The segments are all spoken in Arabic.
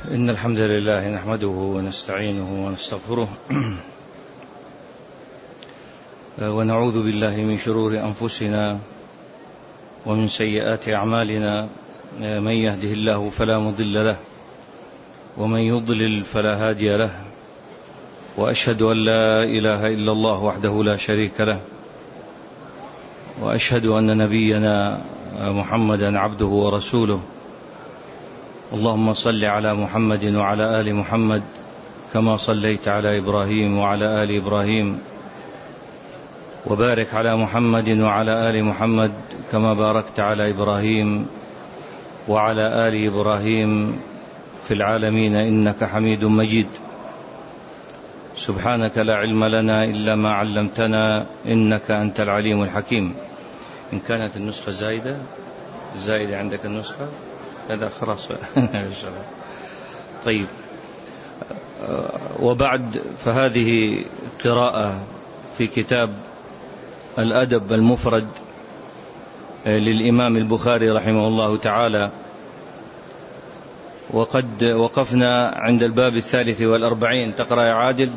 إن الحمد لله نحمده ونستعينه ونستغفره ونعوذ بالله من شرور أنفسنا ومن سيئات أعمالنا. من يهده الله فلا مضل له ومن يضلل فلا هادي له، وأشهد أن لا إله إلا الله وحده لا شريك له، وأشهد أن نبينا محمدا عبده ورسوله. اللهم صل على محمد وعلى آل محمد كما صليت على إبراهيم وعلى آل إبراهيم، وبارك على محمد وعلى آل محمد كما باركت على إبراهيم وعلى آل إبراهيم في العالمين إنك حميد مجيد. سبحانك لا علم لنا إلا ما علمتنا إنك أنت العليم الحكيم. إن كانت النسخة زائدة عندك النسخة هذا خلاص. طيب، وبعد، فهذه قراءة في كتاب الأدب المفرد للإمام البخاري رحمه الله تعالى، وقد وقفنا عند الباب 43. تقرأ يا عادل؟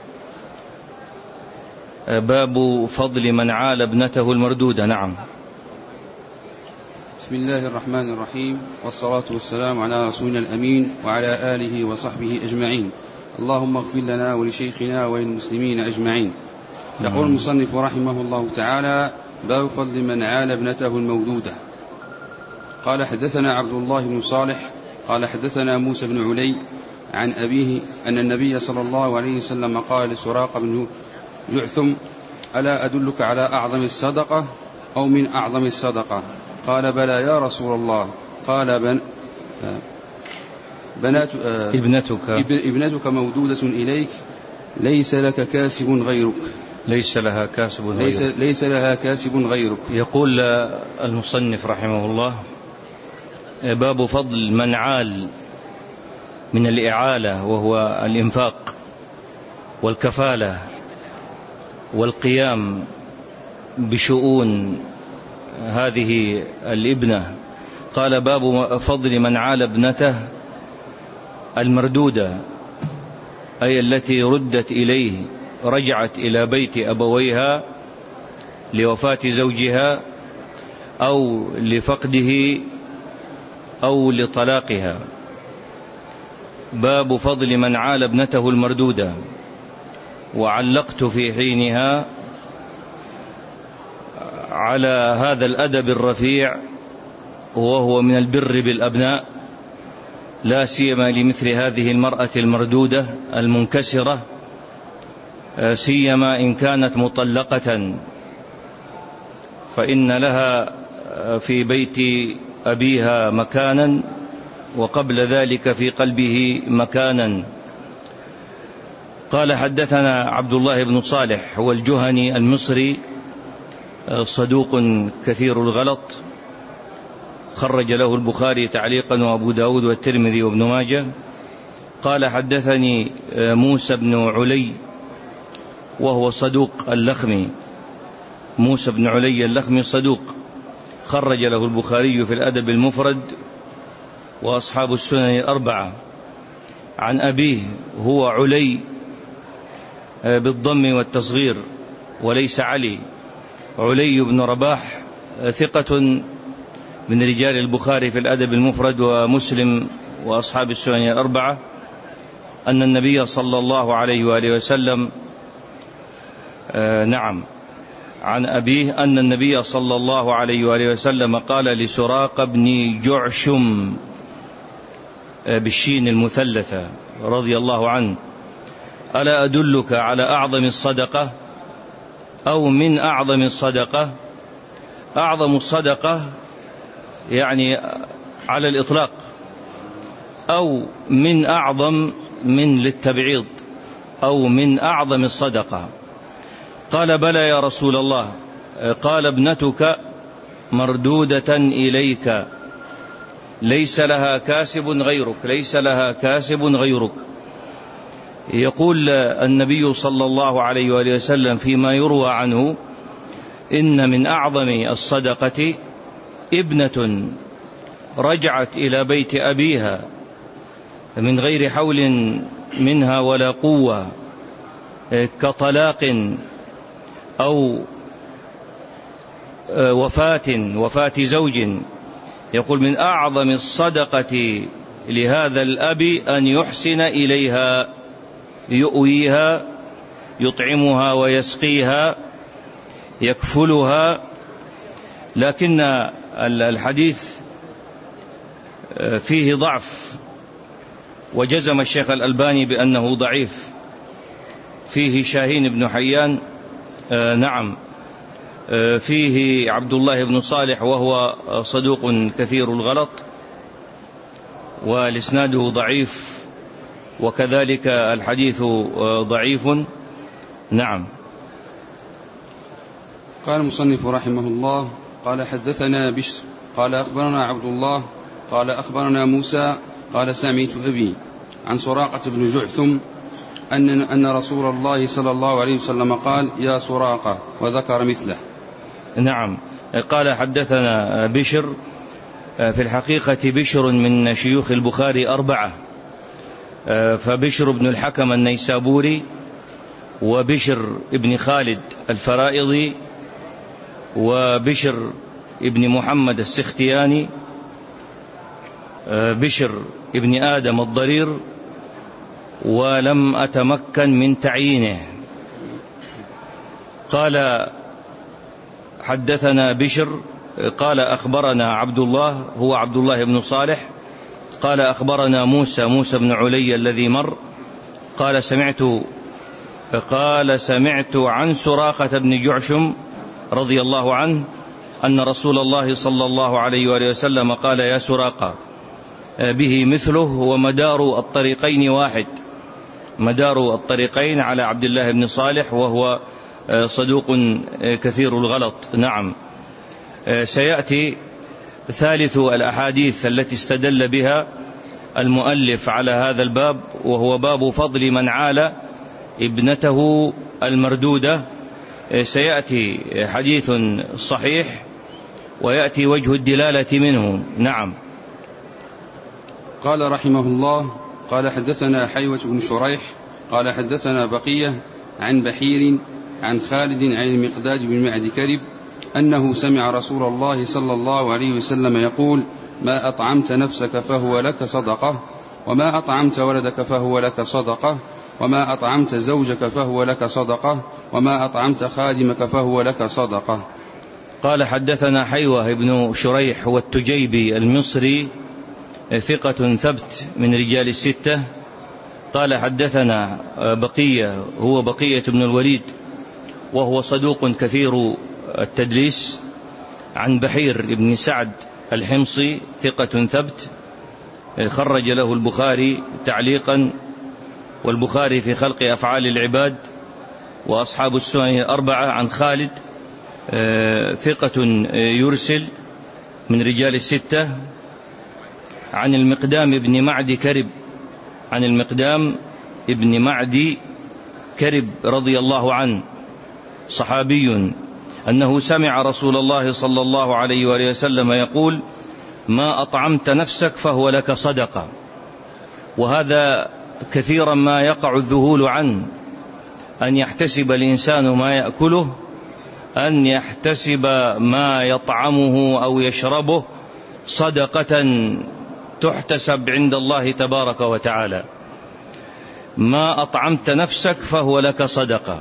باب فضل من عال ابنته المردودة. نعم. بسم الله الرحمن الرحيم، والصلاة والسلام على رسولنا الأمين وعلى آله وصحبه أجمعين. اللهم اغفر لنا ولشيخنا وللمسلمين أجمعين. يقول المصنف رحمه الله تعالى: باب فضل من عال ابنته المولودة. قال: حدثنا عبد الله بن صالح قال: حدثنا موسى بن علي عن أبيه أن النبي صلى الله عليه وسلم قال لسراق بن جعثم: ألا أدلك على أعظم الصدقة أو من أعظم الصدقة؟ قال: بلى يا رسول الله. قال: ابنتك مودودة إليك، ليس لك كاسب غيرك. ليس لها كاسب غيرك. يقول المصنف رحمه الله: باب فضل من عال من الإعالة، وهو الإنفاق والكفالة والقيام بشؤون هذه الابنة. قال: باب فضل من عال ابنته المردودة، أي التي ردت إليه، رجعت إلى بيت أبويها لوفاة زوجها أو لفقده أو لطلاقها. باب فضل من عال ابنته المردودة. وعلقت في حينها على هذا الأدب الرفيع، وهو من البر بالأبناء، لا سيما لمثل هذه المرأة المردودة المنكسرة، سيما إن كانت مطلقة، فإن لها في بيت أبيها مكانا، وقبل ذلك في قلبه مكانا. قال: حدثنا عبد الله بن صالح هو الجهني المصري، صدوق كثير الغلط، خرج له البخاري تعليقا وأبو داود والترمذي وابن ماجه. قال: حدثني موسى بن علي وهو صدوق اللخمي. موسى بن علي اللخمي صدوق، خرج له البخاري في الأدب المفرد وأصحاب السنن الأربعة. عن أبيه هو علي بالضم والتصغير وليس علي، علي بن رباح، ثقة من رجال البخاري في الأدب المفرد ومسلم وأصحاب السنن الأربعة، أن النبي صلى الله عليه وآله وسلم عن أبيه أن النبي صلى الله عليه وآله وسلم قال لسراق بن جعشم بالشين المثلثة رضي الله عنه: ألا أدلك على أعظم الصدقة أو من أعظم الصدقة؟ أعظم الصدقة يعني على الإطلاق، أو من أعظم من للتبعيض، أو من أعظم الصدقة. قال: بلى يا رسول الله. قال: ابنتك مردودة إليك، ليس لها كاسب غيرك. ليس لها كاسب غيرك. يقول النبي صلى الله عليه وآله وسلم فيما يروى عنه: إن من أعظم من غير حول منها ولا قوة، كطلاق أو وفاة زوج، يقول من أعظم الصدقة لهذا الأب أن يحسن إليها، يؤويها، يطعمها ويسقيها، يكفلها. لكن الحديث فيه ضعف، وجزم الشيخ الألباني بأنه ضعيف. فيه شاهين بن حيان، نعم، فيه عبد الله بن صالح وهو صدوق كثير الغلط، والإسناد ضعيف، وكذلك الحديث ضعيف. نعم. قال المصنف رحمه الله: قال حدثنا بشر قال أخبرنا عبد الله قال أخبرنا موسى قال سمعت أبي عن سراقة بن جعثم أن رسول الله صلى الله عليه وسلم قال: يا سراقة، وذكر مثله. نعم. قال حدثنا بشر، في الحقيقة بشر من شيوخ البخاري 4، فبشر بن الحكم النيسابوري، وبشر ابن خالد الفرائضي، وبشر ابن محمد السختياني، بشر ابن آدم الضرير، ولم أتمكن من تعيينه. قال حدثنا بشر قال أخبرنا عبد الله، هو عبد الله بن صالح، قال أخبرنا موسى بن علي الذي مر، قال سمعت عن سراقة بن جعشم رضي الله عنه أن رسول الله صلى الله عليه وآله وسلم قال: يا سراقة، به مثله، ومدار الطريقين واحد، مدار الطريقين على عبد الله بن صالح، وهو صدوق كثير الغلط. نعم. سيأتي ثالث الأحاديث التي استدل بها المؤلف على هذا الباب، وهو باب فضل من عال ابنته المردودة. سيأتي حديث صحيح، ويأتي وجه الدلالة منه. نعم. قال رحمه الله: قال حدثنا حيوة بن شريح قال حدثنا بقية عن بحير عن خالد عن المقداد بن معد كرب أنه سمع رسول الله صلى الله عليه وسلم يقول: ما أطعمت نفسك فهو لك صدقة، وما أطعمت ولدك فهو لك صدقة، وما أطعمت زوجك فهو لك صدقة، وما أطعمت خادمك فهو لك صدقة. قال حدثنا حيوة بن شريح والتجيبي المصري، ثقة ثبت من رجال الستة. قال حدثنا بقية، هو بقية بن الوليد، وهو صدوق كثير التدليس، عن بحير بن سعد الحمصي، ثقة ثبت، خرج له البخاري تعليقا، والبخاري في خلق أفعال العباد، وأصحاب السنن 4. عن خالد، ثقة يرسل من رجال الستة. عن المقدام بن معد كرب، عن المقدام ابن معد كرب رضي الله عنه، صحابي، أنه سمع رسول الله صلى الله عليه وآله وسلم يقول: ما أطعمت نفسك فهو لك صدقة. وهذا كثيرا ما يقع الذهول عنه، أن يحتسب الإنسان ما يأكله، أن يحتسب ما يطعمه أو يشربه صدقة تحتسب عند الله تبارك وتعالى. ما أطعمت نفسك فهو لك صدقة،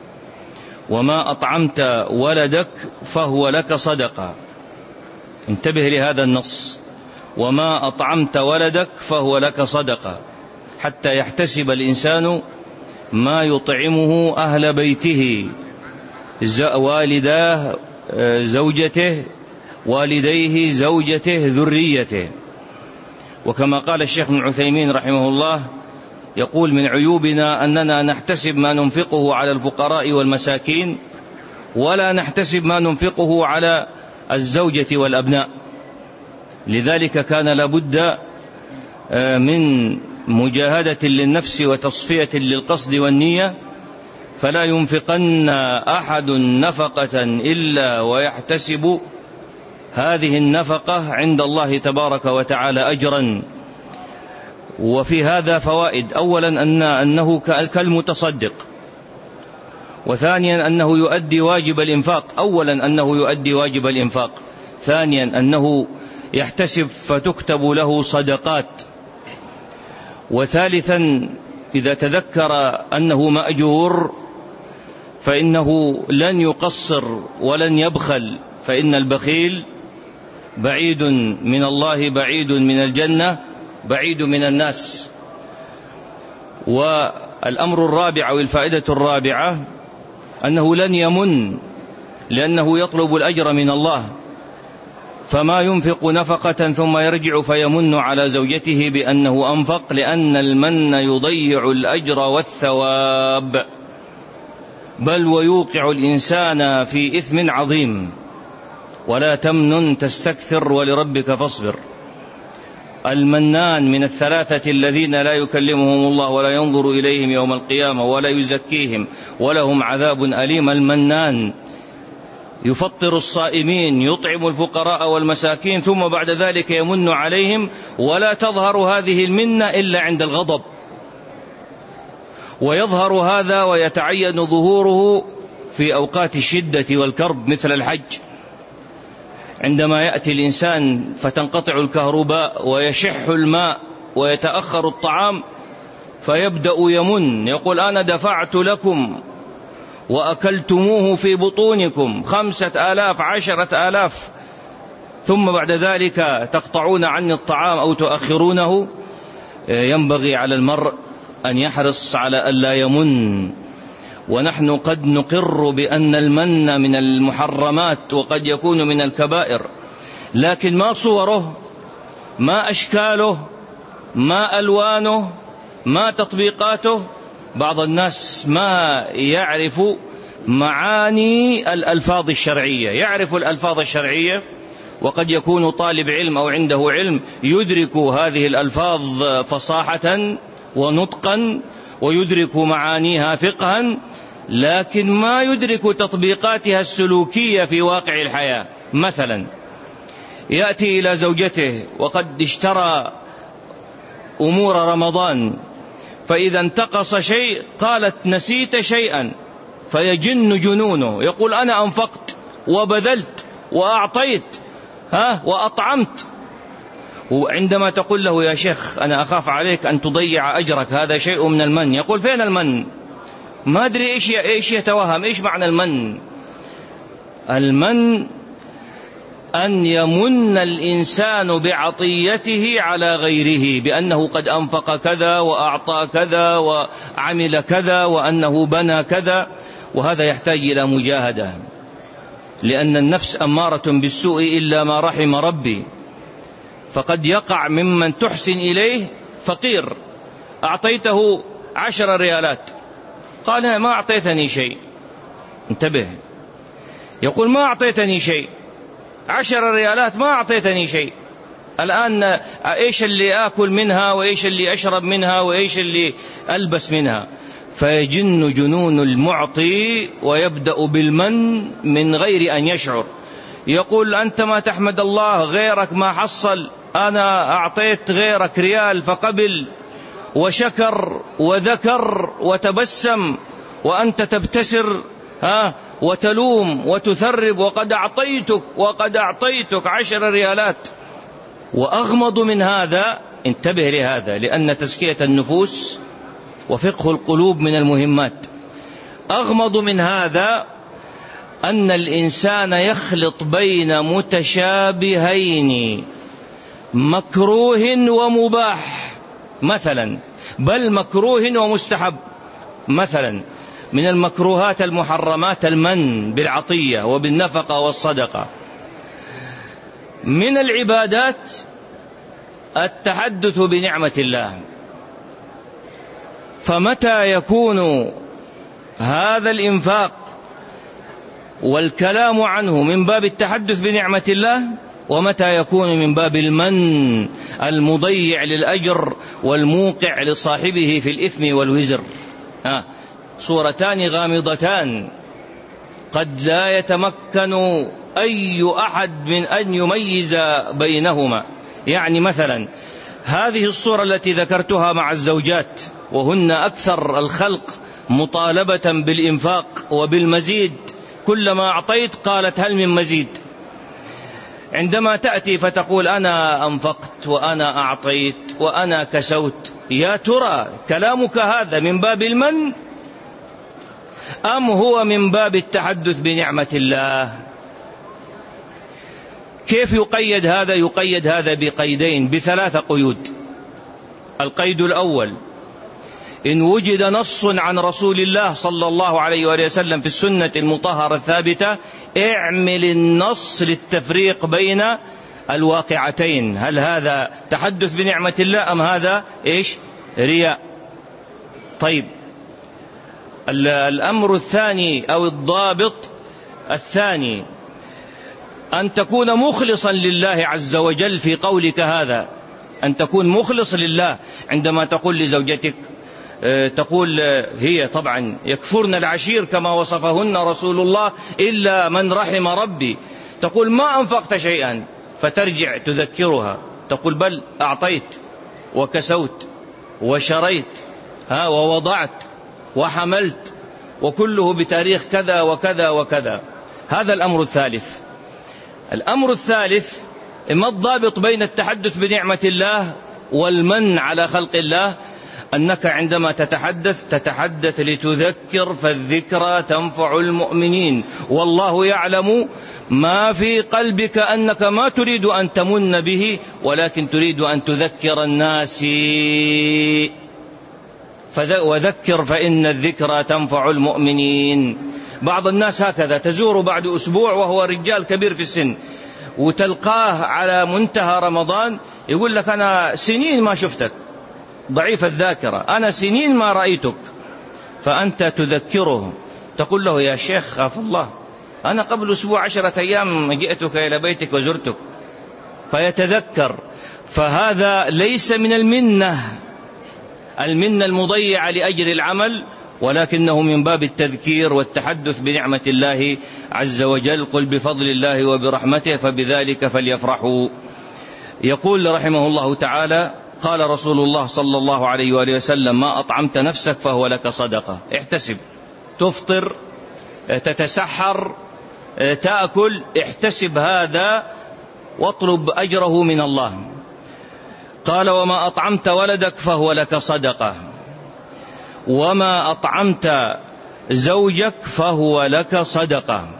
وما أطعمت ولدك فهو لك صدقة. انتبه لهذا النص: وما أطعمت ولدك فهو لك صدقة، حتى يحتسب الإنسان ما يطعمه أهل بيته، والداه، زوجته، والديه، زوجته، ذريته. وكما قال الشيخ ابن عثيمين رحمه الله، يقول: من عيوبنا أننا نحتسب ما ننفقه على الفقراء والمساكين، ولا نحتسب ما ننفقه على الزوجة والأبناء. لذلك كان لابد من مجاهدة للنفس وتصفية للقصد والنية، فلا ينفقن أحد نفقة إلا ويحتسب هذه النفقة عند الله تبارك وتعالى أجرا. وفي هذا فوائد: أولا أنه كالمتصدق، وثانيا أنه يؤدي واجب الإنفاق. أولا أنه يؤدي واجب الإنفاق، ثانيا أنه يحتسب فتكتب له صدقات، وثالثا إذا تذكر أنه مأجور فإنه لن يقصر ولن يبخل، فإن البخيل بعيد من الله، بعيد من الجنة، بعيد من الناس. والأمر الرابع والفائدة الرابعة أنه لن يمن، لأنه يطلب الأجر من الله، فما ينفق نفقة ثم يرجع فيمن على زوجته بأنه أنفق، لأن المن يضيع الأجر والثواب، بل ويوقع الإنسان في إثم عظيم. ولا تمنن تستكثر ولربك فاصبر. المنان من الثلاثة الذين لا يكلمهم الله ولا ينظر إليهم يوم القيامة ولا يزكيهم ولهم عذاب أليم. المنان يفطر الصائمين، يطعم الفقراء والمساكين، ثم بعد ذلك يمن عليهم، ولا تظهر هذه المنة إلا عند الغضب، ويظهر هذا ويتعين ظهوره في أوقات الشدة والكرب مثل الحج، عندما يأتي الإنسان فتنقطع الكهرباء ويشح الماء ويتأخر الطعام، فيبدأ يمن، يقول: أنا دفعت لكم وأكلتموه في بطونكم 5000 10,000، ثم بعد ذلك تقطعون عني الطعام أو تؤخرونه. ينبغي على المرء أن يحرص على ألا يمن. ونحن قد نقر بأن المن من المحرمات وقد يكون من الكبائر، لكن ما صوره، ما أشكاله، ما ألوانه، ما تطبيقاته. بعض الناس ما يعرف معاني الألفاظ الشرعية، يعرف الألفاظ الشرعية وقد يكون طالب علم أو عنده علم يدرك هذه الألفاظ فصاحة ونطقا، ويدرك معانيها فقها، لكن ما يدرك تطبيقاتها السلوكية في واقع الحياة. مثلا يأتي إلى زوجته وقد اشترى أمور رمضان، فإذا انتقص شيء قالت: نسيت شيئا، فيجن جنونه، يقول: أنا أنفقت وبذلت وأعطيت وأطعمت. وعندما تقول له: يا شيخ أنا أخاف عليك أن تضيع أجرك، هذا شيء من المن، يقول: فين المن؟ ما أدري إيش يتوهم، إيش معنى المن؟ المن أن يمن الإنسان بعطيته على غيره، بأنه قد أنفق كذا وأعطى كذا وعمل كذا وأنه بنى كذا، وهذا يحتاج إلى مجاهدة، لأن النفس أمارة بالسوء إلا ما رحم ربي. فقد يقع ممن تحسن إليه فقير، أعطيته 10 ريالات، قال: ما أعطيتني شيء. انتبه، يقول: ما أعطيتني شيء، 10 ريالات ما أعطيتني شيء، الآن إيش اللي آكل منها وإيش اللي أشرب منها وإيش اللي ألبس منها؟ فيجن جنون المعطي ويبدأ بالمن من غير أن يشعر. يقول: أنت ما تحمد الله، غيرك ما حصل، أنا أعطيت غيرك ريال فقبل وشكر وذكر وتبسم، وأنت تبتسر وتلوم وتثرب، وقد أعطيتك 10 ريالات. وأغمض من هذا، انتبه لهذا، لأن تزكية النفوس وفقه القلوب من المهمات. أغمض من هذا أن الإنسان يخلط بين متشابهين، مكروه ومباح مثلا، بل مكروه ومستحب. مثلا من المكروهات المحرمات المن بالعطية وبالنفقة والصدقة. من العبادات التحدث بنعمة الله، فمتى يكون هذا الإنفاق والكلام عنه من باب التحدث بنعمة الله، ومتى يكون من باب المن المضيع للأجر والموقع لصاحبه في الإثم والوزر. صورتان غامضتان قد لا يتمكن أي أحد من أن يميز بينهما. يعني مثلا هذه الصورة التي ذكرتها مع الزوجات وهن أكثر الخلق مطالبة بالإنفاق وبالمزيد، كلما أعطيت قالت هل من مزيد. عندما تأتي فتقول أنا أنفقت وأنا أعطيت وأنا كسوت، يا ترى كلامك هذا من باب المن أم هو من باب التحدث بنعمة الله؟ كيف يقيد هذا؟ يقيد هذا بقيدين، بثلاثة قيود. القيد الأول: إن وجد نص عن رسول الله صلى الله عليه وآله وسلم في السنة المطهرة الثابتة، اعمل النص للتفريق بين الواقعتين، هل هذا تحدث بنعمة الله أم هذا رياء؟ طيب، الأمر الثاني أو الضابط الثاني أن تكون مخلصا لله عز وجل في قولك هذا، أن تكون مخلص لله عندما تقول لزوجتك، تقول هي طبعا يكفرن العشير كما وصفهن رسول الله إلا من رحم ربي، تقول ما أنفقت شيئا، فترجع تذكرها تقول بل أعطيت وكسوت وشريت ووضعت وحملت، وكله بتاريخ كذا وكذا وكذا. هذا الأمر الثالث. الأمر الثالث: ما الضابط بين التحدث بنعمة الله والمن على خلق الله؟ أنك عندما تتحدث لتذكر، فالذكرى تنفع المؤمنين، والله يعلم ما في قلبك أنك ما تريد أن تمن به، ولكن تريد أن تذكر الناس. وذكر فإن الذكرى تنفع المؤمنين. بعض الناس هكذا تزور بعد أسبوع وهو رجال كبير في السن، وتلقاه على منتهى رمضان يقول لك أنا سنين ما شفتك، ضعيف الذاكرة، أنا سنين ما رأيتك، فأنت تذكره، تقول له يا شيخ خاف الله، أنا قبل أسبوع 10 أيام جئتك إلى بيتك وزرتك، فيتذكر. فهذا ليس من المنة المضيعة لأجر العمل، ولكنه من باب التذكير والتحدث بنعمة الله عز وجل. قل بفضل الله وبرحمته فبذلك فليفرحوا. يقول رحمه الله تعالى: قال رسول الله صلى الله عليه وآله وسلم: ما أطعمت نفسك فهو لك صدقة. احتسب، تفطر، تتسحر، تأكل، احتسب هذا واطلب أجره من الله. قال: وما أطعمت ولدك فهو لك صدقة، وما أطعمت زوجك فهو لك صدقة،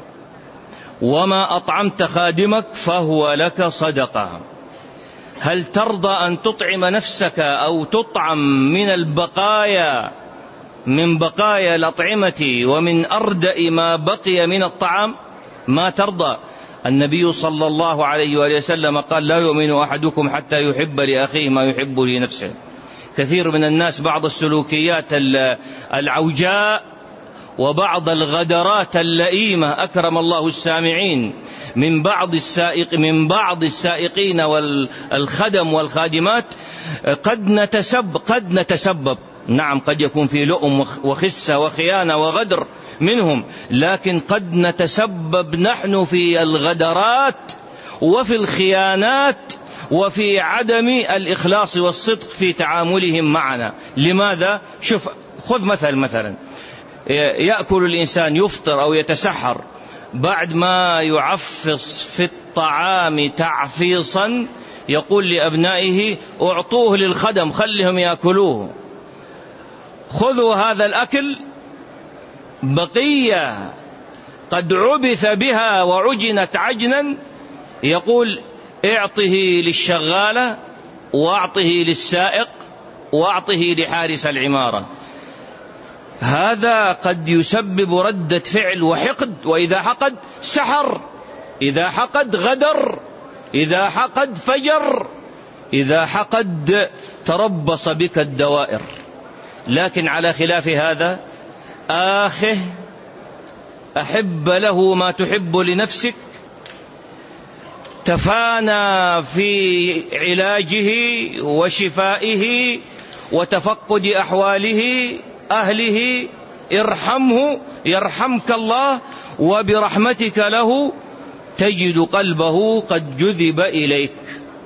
وما أطعمت خادمك فهو لك صدقة. هل ترضى أن تطعم نفسك أو تطعم من البقايا، من بقايا الأطعمة ومن أردأ ما بقي من الطعام؟ ما ترضى. النبي صلى الله عليه وآله وسلم قال: لا يؤمن أحدكم حتى يحب لأخيه ما يحب لنفسه. كثير من الناس بعض السلوكيات العوجاء وبعض الغدرات اللئيمة أكرم الله السامعين من بعض السائقين والخدم والخادمات، قد نتسبب، نعم قد يكون في لؤم وخسة وخيانة وغدر منهم، لكن قد نتسبب نحن في الغدرات وفي الخيانات وفي عدم الإخلاص والصدق في تعاملهم معنا. لماذا؟ شوف، خذ مثلا يأكل الإنسان، يفطر أو يتسحر، بعد ما يعفص في الطعام تعفيصا يقول لأبنائه: اعطوه للخدم خلهم يأكلوه، خذوا هذا الأكل بقية قد عبث بها وعجنت عجنا، يقول: اعطه للشغالة، واعطه للسائق، واعطه لحارس العمارة. هذا قد يسبب ردة فعل وحقد، وإذا حقد سحر، إذا حقد غدر، إذا حقد فجر، إذا حقد تربص بك الدوائر. لكن على خلاف هذا، آخه أحب له ما تحب لنفسك، تفانى في علاجه وشفائه وتفقد أحواله أهله، ارحمه يرحمك الله، وبرحمتك له تجد قلبه قد جذب إليك.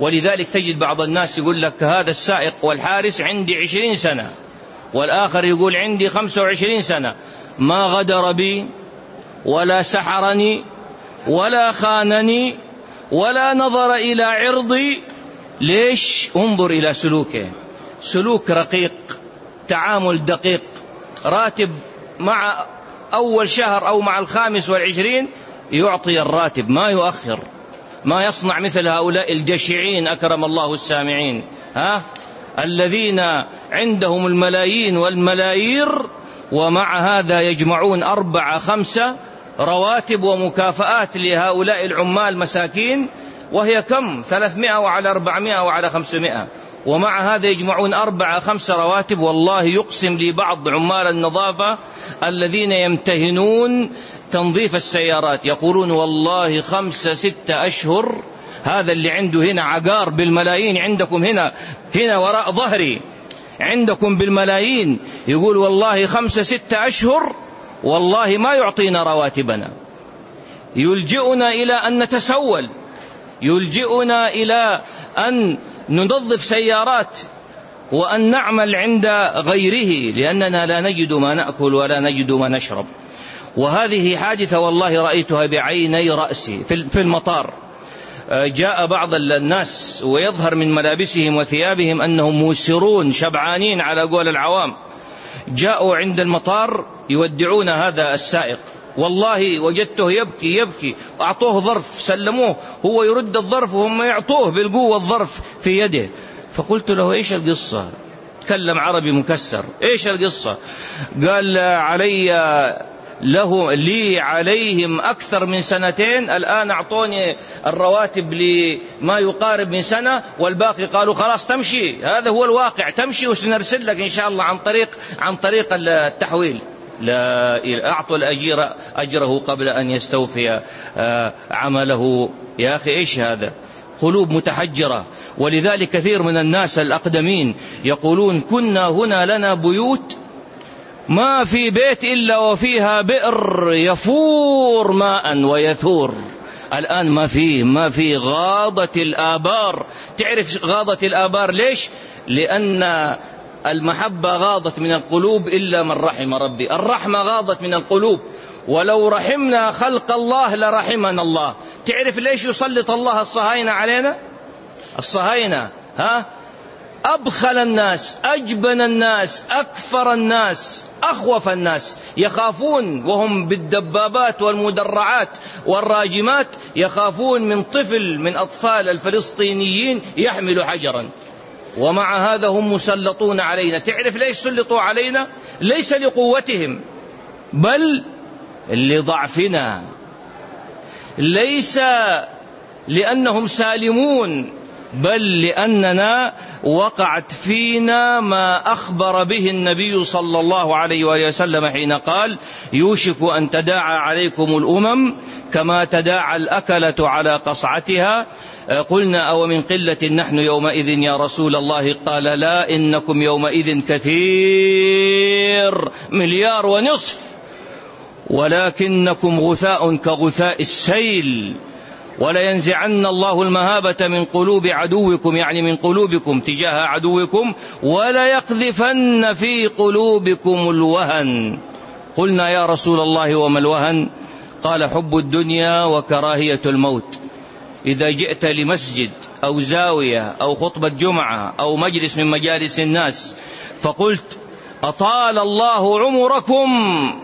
ولذلك تجد بعض الناس يقول لك هذا السائق والحارس عندي 20 سنة، والآخر يقول عندي 25 سنة، ما غدر بي ولا سحرني ولا خانني ولا نظر إلى عرضي. ليش؟ انظر إلى سلوكه، سلوك رقيق، تعامل دقيق، راتب مع أول شهر أو مع 25 يعطي الراتب، ما يؤخر، ما يصنع مثل هؤلاء الجشعين أكرم الله السامعين، الذين عندهم الملايين والملايير، ومع هذا يجمعون 4-5 رواتب ومكافآت لهؤلاء العمال مساكين، وهي كم؟ 300 وعلى 400 وعلى 500، ومع هذا يجمعون 4-5 رواتب. والله يقسم لي بعض عمال النظافة الذين يمتهنون تنظيف السيارات يقولون والله 5-6 أشهر، هذا اللي عنده هنا عقار بالملايين، عندكم هنا وراء ظهري عندكم بالملايين، يقول والله 5-6 أشهر والله ما يعطينا رواتبنا، يلجئنا إلى أن نتسول، يلجئنا إلى أن ننظف سيارات وأن نعمل عند غيره، لأننا لا نجد ما نأكل ولا نجد ما نشرب. وهذه حادثة والله رأيتها بعيني رأسي في المطار. جاء بعض الناس ويظهر من ملابسهم وثيابهم أنهم موسرون شبعانين على قول العوام، جاءوا عند المطار يودعون هذا السائق، والله وجدته يبكي، أعطوه ظرف سلموه، هو يرد الظرف وهم يعطوه بالقوة الظرف في يده. فقلت له إيش القصة؟ تكلم عربي مكسر، إيش القصة؟ قال لي عليهم أكثر من 2 الآن أعطوني الرواتب لما يقارب من سنة، والباقي قالوا خلاص تمشي، هذا هو الواقع، تمشي وسنرسل لك إن شاء الله عن طريق التحويل. لا، أعطوا الأجير أجره قبل أن يستوفي عمله. يا أخي إيش هذا؟ قلوب متحجرة. ولذلك كثير من الناس الأقدمين يقولون كنا هنا لنا بيوت ما في بيت إلا وفيها بئر يفور ماء ويثور، الآن ما في غاضت الآبار. تعرف غاضت الآبار ليش؟ لأن المحبة غاضت من القلوب إلا من رحم ربي، الرحمة غاضت من القلوب، ولو رحمنا خلق الله لرحمنا الله. تعرف ليش يسلط الله الصهاينة علينا؟ الصهاينة أبخل الناس، أجبن الناس، أكفر الناس، أخوف الناس، يخافون وهم بالدبابات والمدرعات والراجمات، يخافون من طفل من أطفال الفلسطينيين يحمل حجرا، ومع هذا هم مسلطون علينا. تعرف ليش سلطوا علينا؟ ليس لقوتهم بل لضعفنا، ليس لأنهم سالمون بل لأننا وقعت فينا ما أخبر به النبي صلى الله عليه وآله وسلم حين قال يوشك أن تداعى عليكم الأمم كما تداعى الأكلة على قصعتها. قلنا أو من قلة نحن يومئذ يا رسول الله؟ قال لا، إنكم يومئذ كثير 1.5 مليار، ولكنكم غثاء كغثاء السيل، ولينزعن الله المهابة من قلوب عدوكم، يعني من قلوبكم تجاه عدوكم، وليقذفن في قلوبكم الوهن. قلنا يا رسول الله وما الوهن؟ قال حب الدنيا وكراهية الموت. إذا جئت لمسجد أو زاوية أو خطبة جمعة أو مجلس من مجالس الناس فقلت أطال الله عمركم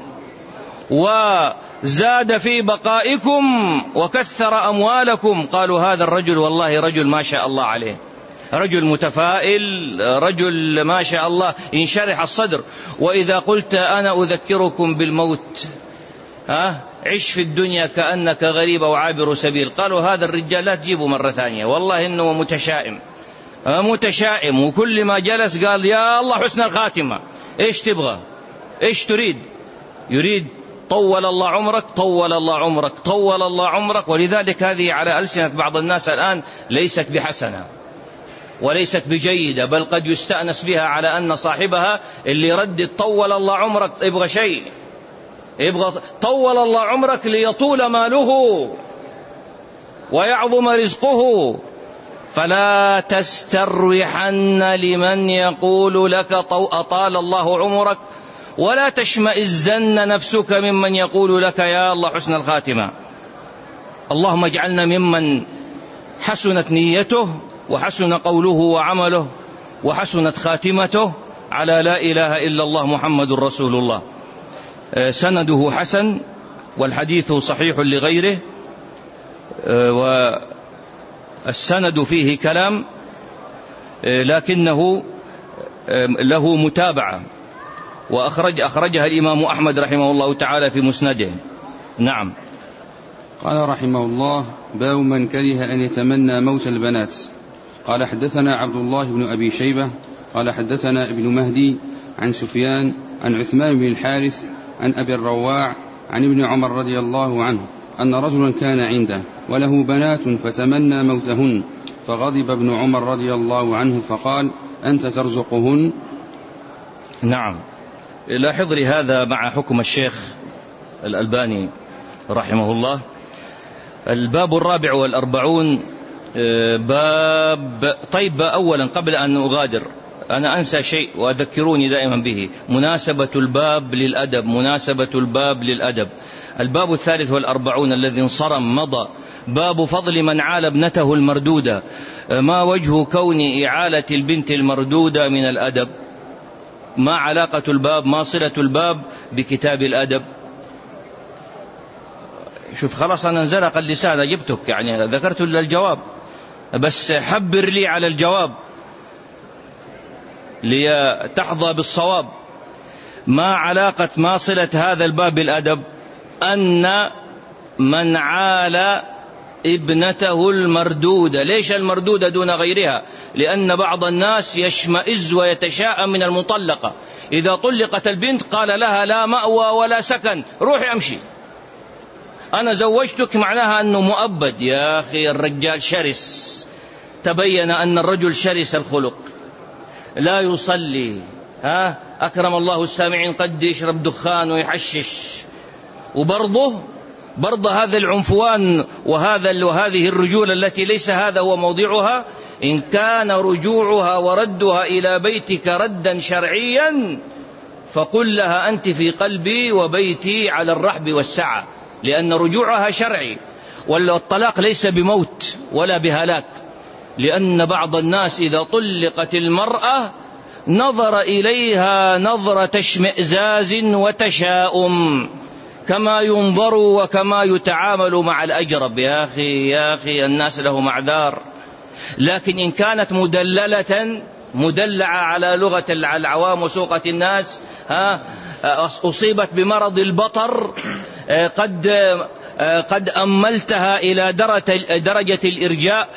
وزاد في بقائكم وكثر أموالكم، قالوا هذا الرجل والله رجل ما شاء الله عليه، رجل متفائل، رجل ما شاء الله ينشرح الصدر. وإذا قلت أنا أذكركم بالموت، عش في الدنيا كأنك غريب أو عابر سبيل، قالوا هذا الرجال لا تجيبه مرة ثانية، والله إنه متشائم، وكل ما جلس قال يا الله حسن الخاتمة. إيش تبغى؟ إيش تريد؟ يريد طول الله عمرك، طول الله عمرك، طول الله عمرك. ولذلك هذه على ألسنة بعض الناس الآن ليست بحسنة وليست بجيدة، بل قد يستأنس بها على أن صاحبها اللي يردد طول الله عمرك يبغى شيء، يبغى طول الله عمرك ليطول ماله ويعظم رزقه، فلا تستروحن لمن يقول لك أطال الله عمرك، ولا تشمئزن نفسك ممن يقول لك يا الله حسن الخاتمة. اللهم اجعلنا ممن حسنت نيته وحسن قوله وعمله وحسنت خاتمته على لا إله إلا الله محمد رسول الله. سنده حسن والحديث صحيح لغيره، والسند فيه كلام لكنه له متابعة، أخرجها الإمام أحمد رحمه الله تعالى في مسنده. نعم. قال رحمه الله: باب من كره أن يتمنى موت البنات. قال حدثنا عبد الله بن أبي شيبة قال حدثنا ابن مهدي عن سفيان عن عثمان بن الحارث عن أبي الرواع عن ابن عمر رضي الله عنه أن رجلا كان عنده وله بنات فتمنى موتهن، فغضب ابن عمر رضي الله عنه فقال: أنت ترزقهن؟ نعم. إلى حضر هذا مع حكم الشيخ الألباني رحمه الله. الباب 44 طيب، أولا قبل أن أغادر أنا أنسى شيء وأذكروني دائما به: مناسبة الباب للأدب، مناسبة الباب للأدب. الباب 43 الذي انصرم مضى، باب فضل من عال ابنته المردودة. ما وجه كون إعالة البنت المردودة من الأدب؟ ما علاقة الباب، ما صلة الباب بكتاب الأدب؟ شوف خلاص أنا انزلق اللسان، جبتك يعني ذكرت الجواب، بس حبر لي على الجواب لتحظى بالصواب. ما علاقة ما صلة هذا الباب بالأدب؟ أن من عال ابنته المردودة. ليش المردودة دون غيرها؟ لأن بعض الناس يشمئز ويتشاءم من المطلقة، إذا طلقت البنت قال لها لا مأوى ولا سكن، روحي أمشي، أنا زوجتك، معناها أنه مؤبد. يا أخي الرجال شرس، تبين أن الرجل شرس الخلق، لا يصلي، أكرم الله السامعين، قد يشرب دخان ويحشش، وبرضه هذا العنفوان وهذه الرجولة التي ليس هذا هو موضعها. إن كان رجوعها وردها إلى بيتك ردا شرعيا فقل لها أنت في قلبي وبيتي على الرحب والسعة، لأن رجوعها شرعي، والطلاق ليس بموت ولا بهلاك. لأن بعض الناس إذا طلقت المرأة نظر إليها نظرة اشمئزاز وتشاؤم، كما ينظر وكما يتعامل مع الأجرب. يا أخي الناس لهم أعذار. لكن إن كانت مدلعة على لغة العوام وسوقة الناس، أصيبت بمرض البطر، قد أملتها إلى درجة الإرجاء،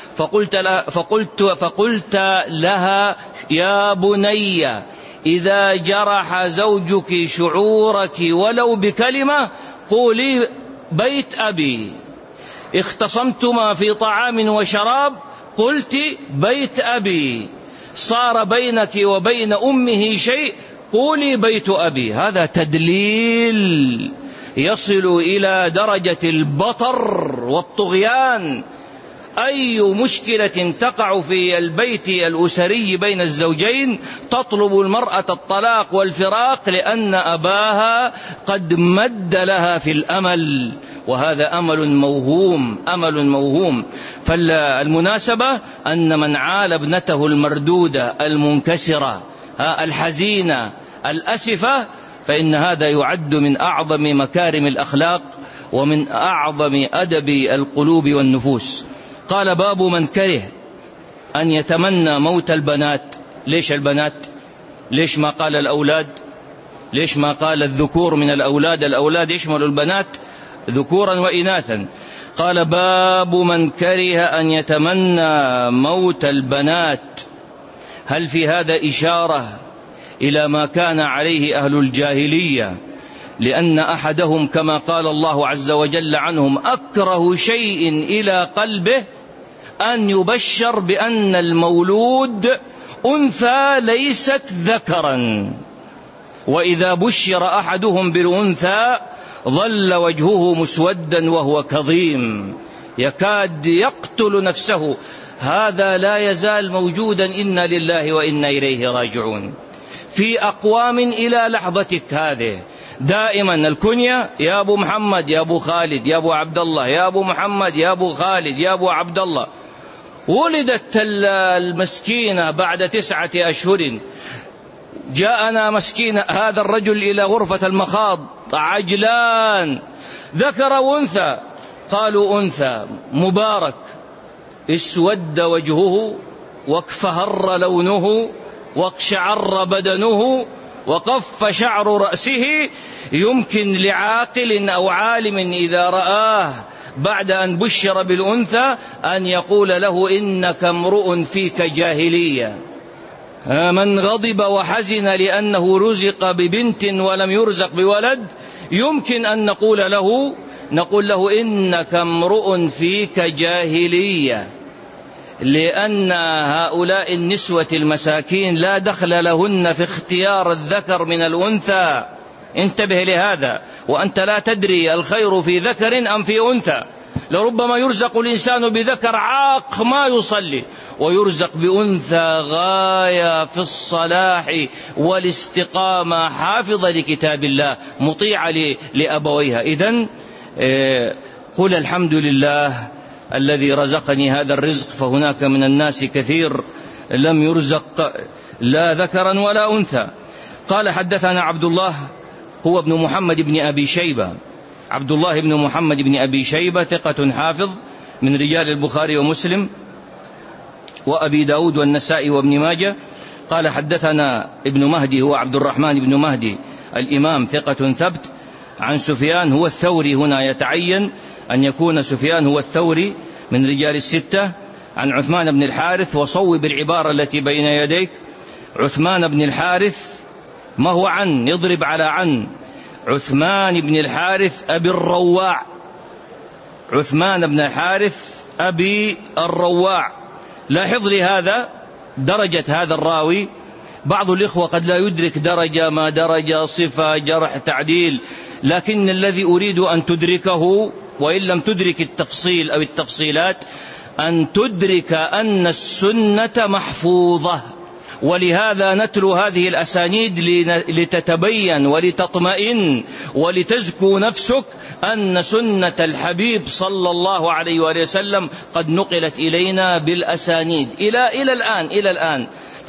فقلت لها يا بني إذا جرح زوجك شعورك ولو بكلمة قولي بيت أبي، اختصمتما في طعام وشراب قلت بيت أبي، صار بينك وبين أمه شيء قولي بيت أبي. هذا تدليل يصل إلى درجة البطر والطغيان. أي مشكلة تقع في البيت الأسري بين الزوجين تطلب المرأة الطلاق والفراق لأن أباها قد مد لها في الأمل، وهذا أمل موهوم. فالمناسبة أن من عال ابنته المردودة المنكسرة الحزينة الأسفة فإن هذا يعد من أعظم مكارم الأخلاق ومن أعظم أدب القلوب والنفوس. قال باب من كره أن يتمنى موت البنات. ليش البنات؟ ليش ما قال الأولاد؟ ليش ما قال الذكور من الأولاد؟ الأولاد يشمل البنات ذكورا وإناثا. قال باب من كره أن يتمنى موت البنات. هل في هذا إشارة إلى ما كان عليه أهل الجاهلية؟ لأن أحدهم كما قال الله عز وجل عنهم أكره شيء إلى قلبه أن يبشر بأن المولود أنثى ليست ذكرا، وإذا بشر أحدهم بالأنثى ظل وجهه مسودا وهو كظيم يكاد يقتل نفسه. هذا لا يزال موجودا، إنا لله وإنا إليه راجعون. في أقوام إلى لحظتك هذه دائما الكنية يا أبو محمد، يا أبو خالد، يا أبو عبد الله، يا أبو محمد، يا أبو خالد، يا أبو عبد الله. ولدت المسكينة بعد 9 أشهر، جاءنا مسكين هذا الرجل إلى غرفة المخاض عجلان، ذكر وأنثى، قالوا أنثى مبارك، اسود وجهه واكفهر لونه واقشعر بدنه وقف شعر رأسه، يمكن لعاقل أو عالم إذا رآه بعد أن بشر بالأنثى أن يقول له إنك امرؤ فيك جاهلية. من غضب وحزن لأنه رزق ببنت ولم يرزق بولد يمكن أن نقول له إنك امرؤ فيك جاهلية، لأن هؤلاء النسوة المساكين لا دخل لهن في اختيار الذكر من الأنثى. انتبه لهذا، وأنت لا تدري الخير في ذكر أم في أنثى. لربما يرزق الإنسان بذكر عاق ما يصلي، ويرزق بأنثى غاية في الصلاح والاستقامة، حافظة لكتاب الله، مطيعة لأبويها. إذن قل الحمد لله الذي رزقني هذا الرزق، فهناك من الناس كثير لم يرزق لا ذكرا ولا أنثى. قال حدثنا عبد الله هو ابن محمد بن أبي شيبة، عبد الله بن محمد بن أبي شيبة ثقة حافظ من رجال البخاري ومسلم وأبي داود والنسائي وابن ماجه. قال حدثنا ابن مهدي هو عبد الرحمن بن مهدي الإمام ثقة ثبت عن سفيان هو الثوري، هنا يتعين أن يكون سفيان هو الثوري من رجال الستة، عن عثمان بن الحارث، وصوب العبارة التي بين يديك، عثمان بن الحارث ما هو عن، يضرب على عن، عثمان بن الحارث أبي الرواع، عثمان بن الحارث أبي الرواع. لاحظ لي هذا درجة هذا الراوي، بعض الإخوة قد لا يدرك درجة ما درجة، صفة، جرح، تعديل، لكن الذي أريد أن تدركه وإن لم تدرك التفصيل أو التفصيلات أن تدرك أن السنة محفوظة. ولهذا نتلو هذه الأسانيد لتتبين ولتطمئن ولتزكو نفسك أن سنة الحبيب صلى الله عليه وآله وسلم قد نقلت إلينا بالأسانيد إلى الآن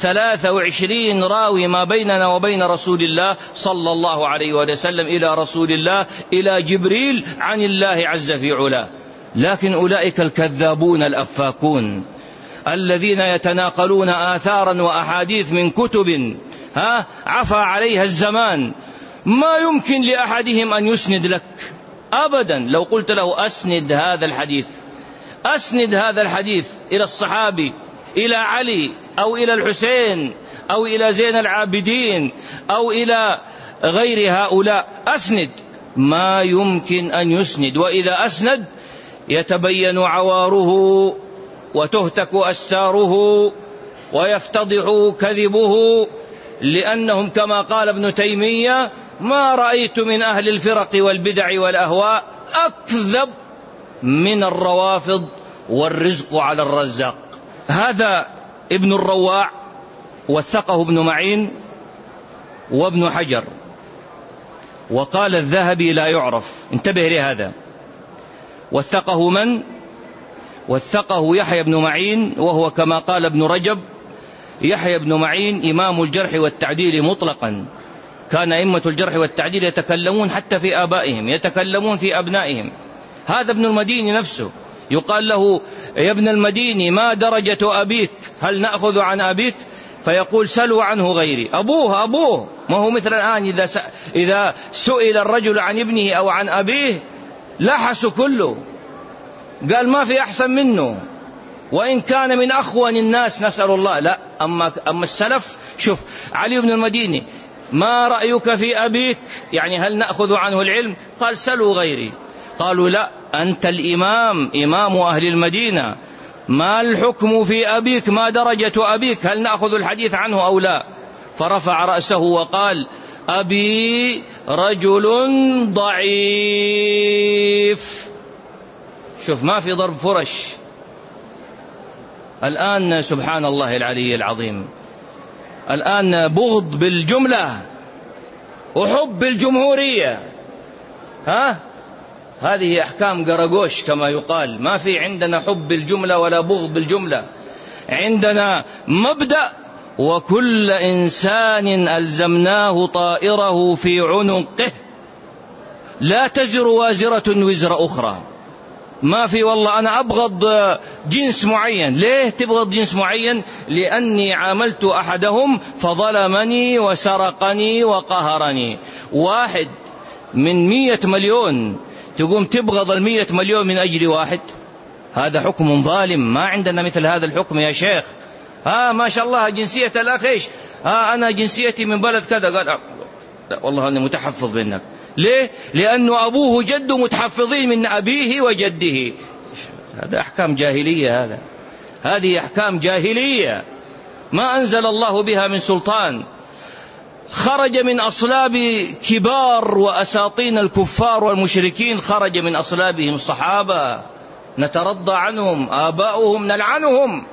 23 راوي ما بيننا وبين رسول الله صلى الله عليه وآله وسلم إلى رسول الله إلى جبريل عن الله عز في علاه. لكن أولئك الكذابون الأفاكون الذين يتناقلون آثارا وأحاديث من كتب عفى عليها الزمان، ما يمكن لأحدهم أن يسند لك أبدا. لو قلت له أسند هذا الحديث إلى الصحابي، إلى علي أو إلى الحسين أو إلى زين العابدين أو إلى غير هؤلاء، أسند، ما يمكن أن يسند. وإذا أسند يتبين عواره وتهتك أستاره ويفتضح كذبه، لأنهم كما قال ابن تيمية ما رأيت من أهل الفرق والبدع والأهواء أكذب من الروافض والرزق على الرزاق. هذا ابن الرواع وثقه ابن معين وابن حجر، وقال الذهبي لا يعرف. انتبه لهذا. وثقه من؟ وثقه يحيى بن معين، وهو كما قال ابن رجب يحيى بن معين إمام الجرح والتعديل مطلقا. كان أئمة الجرح والتعديل يتكلمون حتى في آبائهم، يتكلمون في أبنائهم. هذا ابن المديني نفسه يقال له يا ابن المديني ما درجة أبيك، هل نأخذ عن أبيك؟ فيقول سلوا عنه غيري. أبوه ما هو مثل الآن إذا سئل الرجل عن ابنه أو عن أبيه لحس كله، قال ما في أحسن منه وإن كان من أخوان الناس نسأل الله. لا، أما السلف، شوف علي بن المديني ما رأيك في أبيك، يعني هل نأخذ عنه العلم؟ قال سلوا غيري. قالوا لا، أنت الإمام، إمام أهل المدينة، ما الحكم في أبيك، ما درجة أبيك، هل نأخذ الحديث عنه أو لا؟ فرفع رأسه وقال أبي رجل ضعيف. شوف ما في ضرب فرش، الآن سبحان الله العلي العظيم، الآن بغض بالجملة وحب بالجمهورية. هذه أحكام قرقوش كما يقال، ما في عندنا حب بالجملة ولا بغض بالجملة، عندنا مبدأ وكل إنسان ألزمناه طائره في عنقه لا تزر وازرة وزر أخرى. ما في والله أنا أبغض جنس معين. ليه تبغض جنس معين؟ لأني عاملت أحدهم فظلمني وسرقني وقهرني. واحد من 100 مليون تقوم تبغض 100 مليون من أجل واحد؟ هذا حكم ظالم، ما عندنا مثل هذا الحكم يا شيخ. ما شاء الله جنسية الأخ إيش؟ أنا جنسيتي من بلد كذا. قال لا والله أنا متحفظ منك. ليه؟ لأنه أبوه وجده متحفظين من أبيه وجده. هذا أحكام جاهلية، هذه أحكام جاهلية ما أنزل الله بها من سلطان. خرج من أصلاب كبار وأساطين الكفار والمشركين، خرج من أصلابهم الصحابة نترضى عنهم، آباؤهم نلعنهم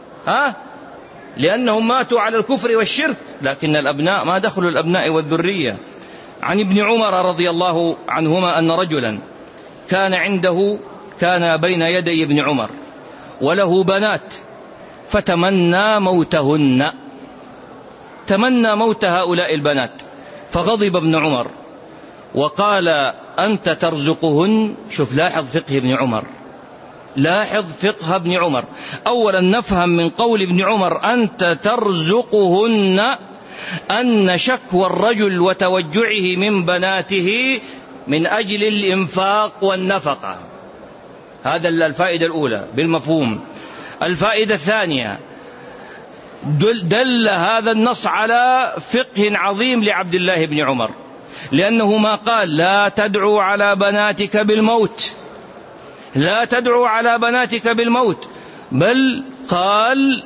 لأنهم ماتوا على الكفر والشرك، لكن الأبناء ما دخلوا الأبناء والذرية. عن ابن عمر رضي الله عنهما أن رجلا كان بين يدي ابن عمر وله بنات، فتمنى موتهن، تمنى موت هؤلاء البنات، فغضب ابن عمر وقال أنت ترزقهن. شوف لاحظ فقه ابن عمر، لاحظ فقه ابن عمر. أولا نفهم من قول ابن عمر أنت ترزقهن أن شكوى الرجل وتوجعه من بناته من أجل الإنفاق والنفقة. هذا الفائدة الأولى بالمفهوم. الفائدة الثانية، دل هذا النص على فقه عظيم لعبد الله بن عمر، لأنه ما قال لا تدعو على بناتك بالموت، لا تدعو على بناتك بالموت، بل قال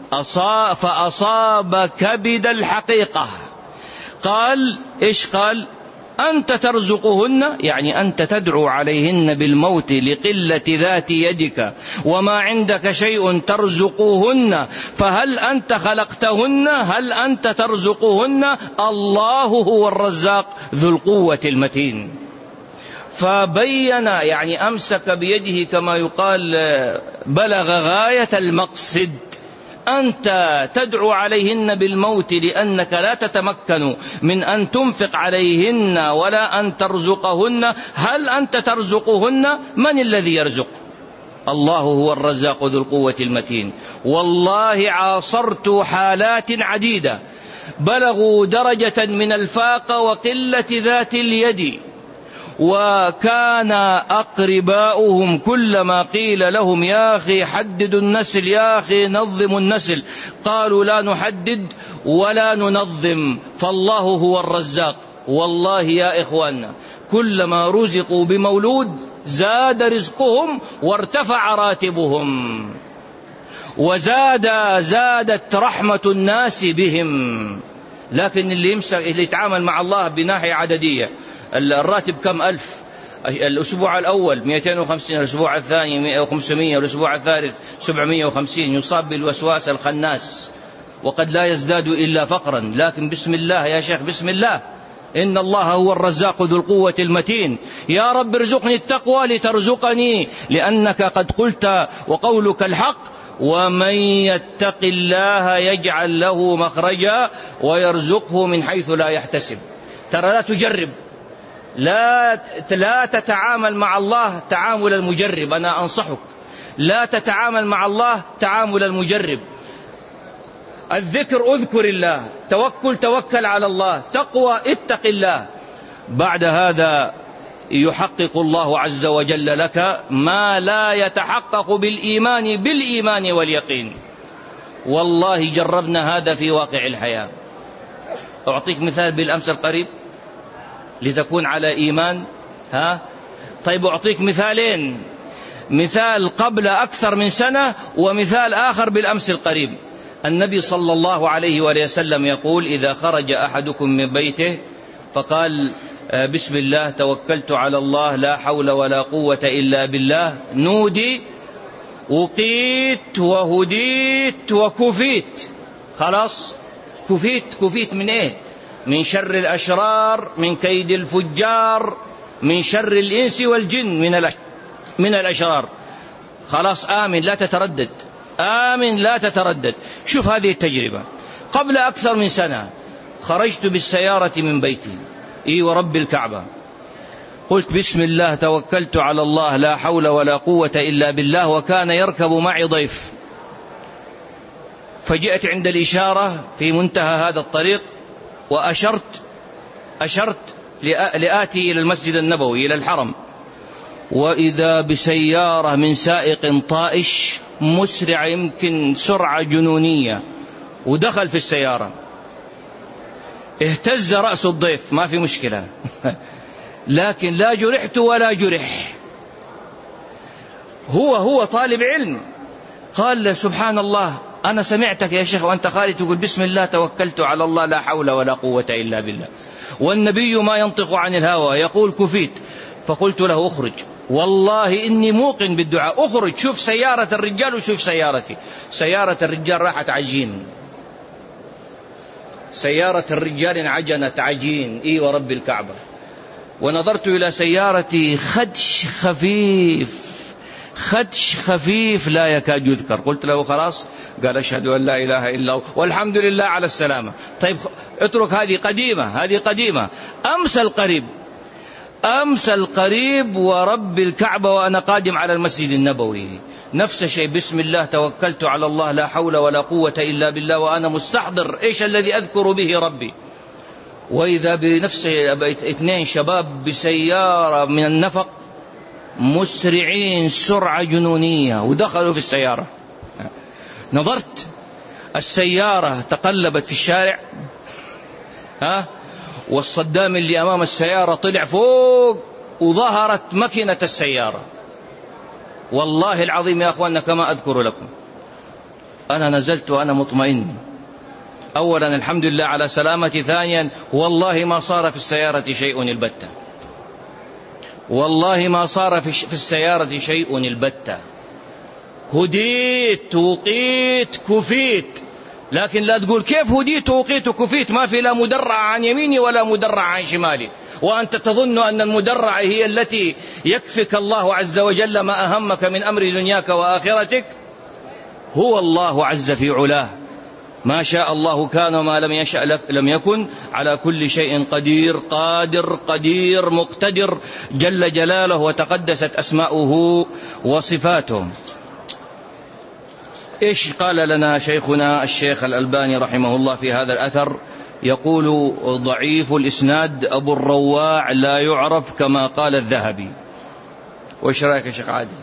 فأصاب كبد الحقيقة. قال إيش؟ قال أنت ترزقهن، يعني أنت تدعو عليهن بالموت لقلة ذات يدك وما عندك شيء ترزقهن، فهل أنت خلقتهن؟ هل أنت ترزقهن؟ الله هو الرزاق ذو القوة المتين. فبين يعني أمسك بيده كما يقال بلغ غاية المقصد. أنت تدعو عليهن بالموت لأنك لا تتمكن من أن تنفق عليهن ولا أن ترزقهن. هل أنت ترزقهن؟ من الذي يرزق؟ الله هو الرزاق ذو القوة المتين. والله عاصرت حالات عديدة بلغوا درجة من الفاقة وقلة ذات اليد، وكان أقرباؤهم كلما قيل لهم يا أخي حددوا النسل، يا أخي نظموا النسل، قالوا لا نحدد ولا ننظم، فالله هو الرزاق. والله يا إخواننا كلما رزقوا بمولود زاد رزقهم وارتفع راتبهم وزادت رحمة الناس بهم. لكن اللي يتعامل مع الله بناحية عددية، الراتب كم ألف، الأسبوع الأول 250، الأسبوع الثاني 500، الأسبوع الثالث 750، يصاب بالوسواس الخناس وقد لا يزداد إلا فقرا. لكن بسم الله يا شيخ، بسم الله، إن الله هو الرزاق ذو القوة المتين. يا رب ارزقني التقوى لترزقني، لأنك قد قلت وقولك الحق ومن يتق الله يجعل له مخرجا ويرزقه من حيث لا يحتسب. ترى لا تجرب، لا تتعامل مع الله تعامل المجرب. أنا أنصحك لا تتعامل مع الله تعامل المجرب. الذكر اذكر الله، توكل على الله، تقوى اتق الله. بعد هذا يحقق الله عز وجل لك ما لا يتحقق بالإيمان واليقين. والله جربنا هذا في واقع الحياة. أعطيك مثال بالأمس القريب لتكون على إيمان. طيب أعطيك مثالين، مثال قبل أكثر من سنة ومثال آخر بالأمس القريب. النبي صلى الله عليه وآله وسلم يقول إذا خرج أحدكم من بيته فقال بسم الله توكلت على الله لا حول ولا قوة إلا بالله، نودي وقيت وهديت وكفيت. خلاص كفيت من ايه؟ من شر الأشرار، من كيد الفجار، من شر الإنس والجن، من الأشرار. خلاص آمن لا تتردد، آمن لا تتردد. شوف هذه التجربة. قبل أكثر من سنة خرجت بالسيارة من بيتي، ورب الكعبة، قلت بسم الله توكلت على الله لا حول ولا قوة إلا بالله، وكان يركب معي ضيف، فجئت عند الإشارة في منتهى هذا الطريق وأشرت لآتي إلى المسجد النبوي إلى الحرم، وإذا بسيارة من سائق طائش مسرع يمكن سرعة جنونية، ودخل في السيارة. اهتز رأس الضيف، ما في مشكلة لكن لا جرحت ولا جرح. هو طالب علم. قال سبحان الله، أنا سمعتك يا شيخ وأنت خالد تقول بسم الله توكلت على الله لا حول ولا قوة إلا بالله، والنبي ما ينطق عن الهوى يقول كفيت. فقلت له اخرج، والله إني موقن بالدعاء، اخرج شوف سيارة الرجال وشوف سيارتي. سيارة الرجال راحت عجين، سيارة الرجال انعجنت عجين، ورب الكعبة. ونظرت إلى سيارتي خدش خفيف لا يكاد يذكر. قلت له خلاص؟ قال أشهد أن لا إله إلا الله والحمد لله على السلامة. طيب اترك هذه قديمة. أمس القريب ورب الكعبة وأنا قادم على المسجد النبوي، نفس الشيء، بسم الله توكلت على الله لا حول ولا قوة إلا بالله، وأنا مستحضر إيش الذي أذكر به ربي. وإذا بنفس 2 شباب بسيارة من النفق مسرعين سرعة جنونية ودخلوا في السيارة. نظرت السيارة تقلبت في الشارع، والصدام اللي أمام السيارة طلع فوق وظهرت مكنة السيارة. والله العظيم يا أخواننا كما أذكر لكم، أنا نزلت وأنا مطمئن. أولا الحمد لله على سلامتي، ثانيا والله ما صار في السيارة شيء البتة، والله ما صار في السيارة شيء البتة. هديت وقيت كفيت. لكن لا تقول كيف هديت وقيت وكفيت، ما في لا مدرع عن يميني ولا مدرع عن شمالي، وأنت تظن أن المدرع هي التي يكفك الله عز وجل ما أهمك من أمر دنياك وآخرتك. هو الله عز في علاه، ما شاء الله كان وما لم يشأ لم يكن، على كل شيء قدير، قادر قدير مقتدر، جل جلاله وتقدست أسماؤه وصفاته. إيش قال لنا شيخنا الشيخ الألباني رحمه الله في هذا الأثر؟ يقول ضعيف الإسناد أبو الرواع لا يعرف كما قال الذهبي. وإيش رأيك يا شيخ عادل؟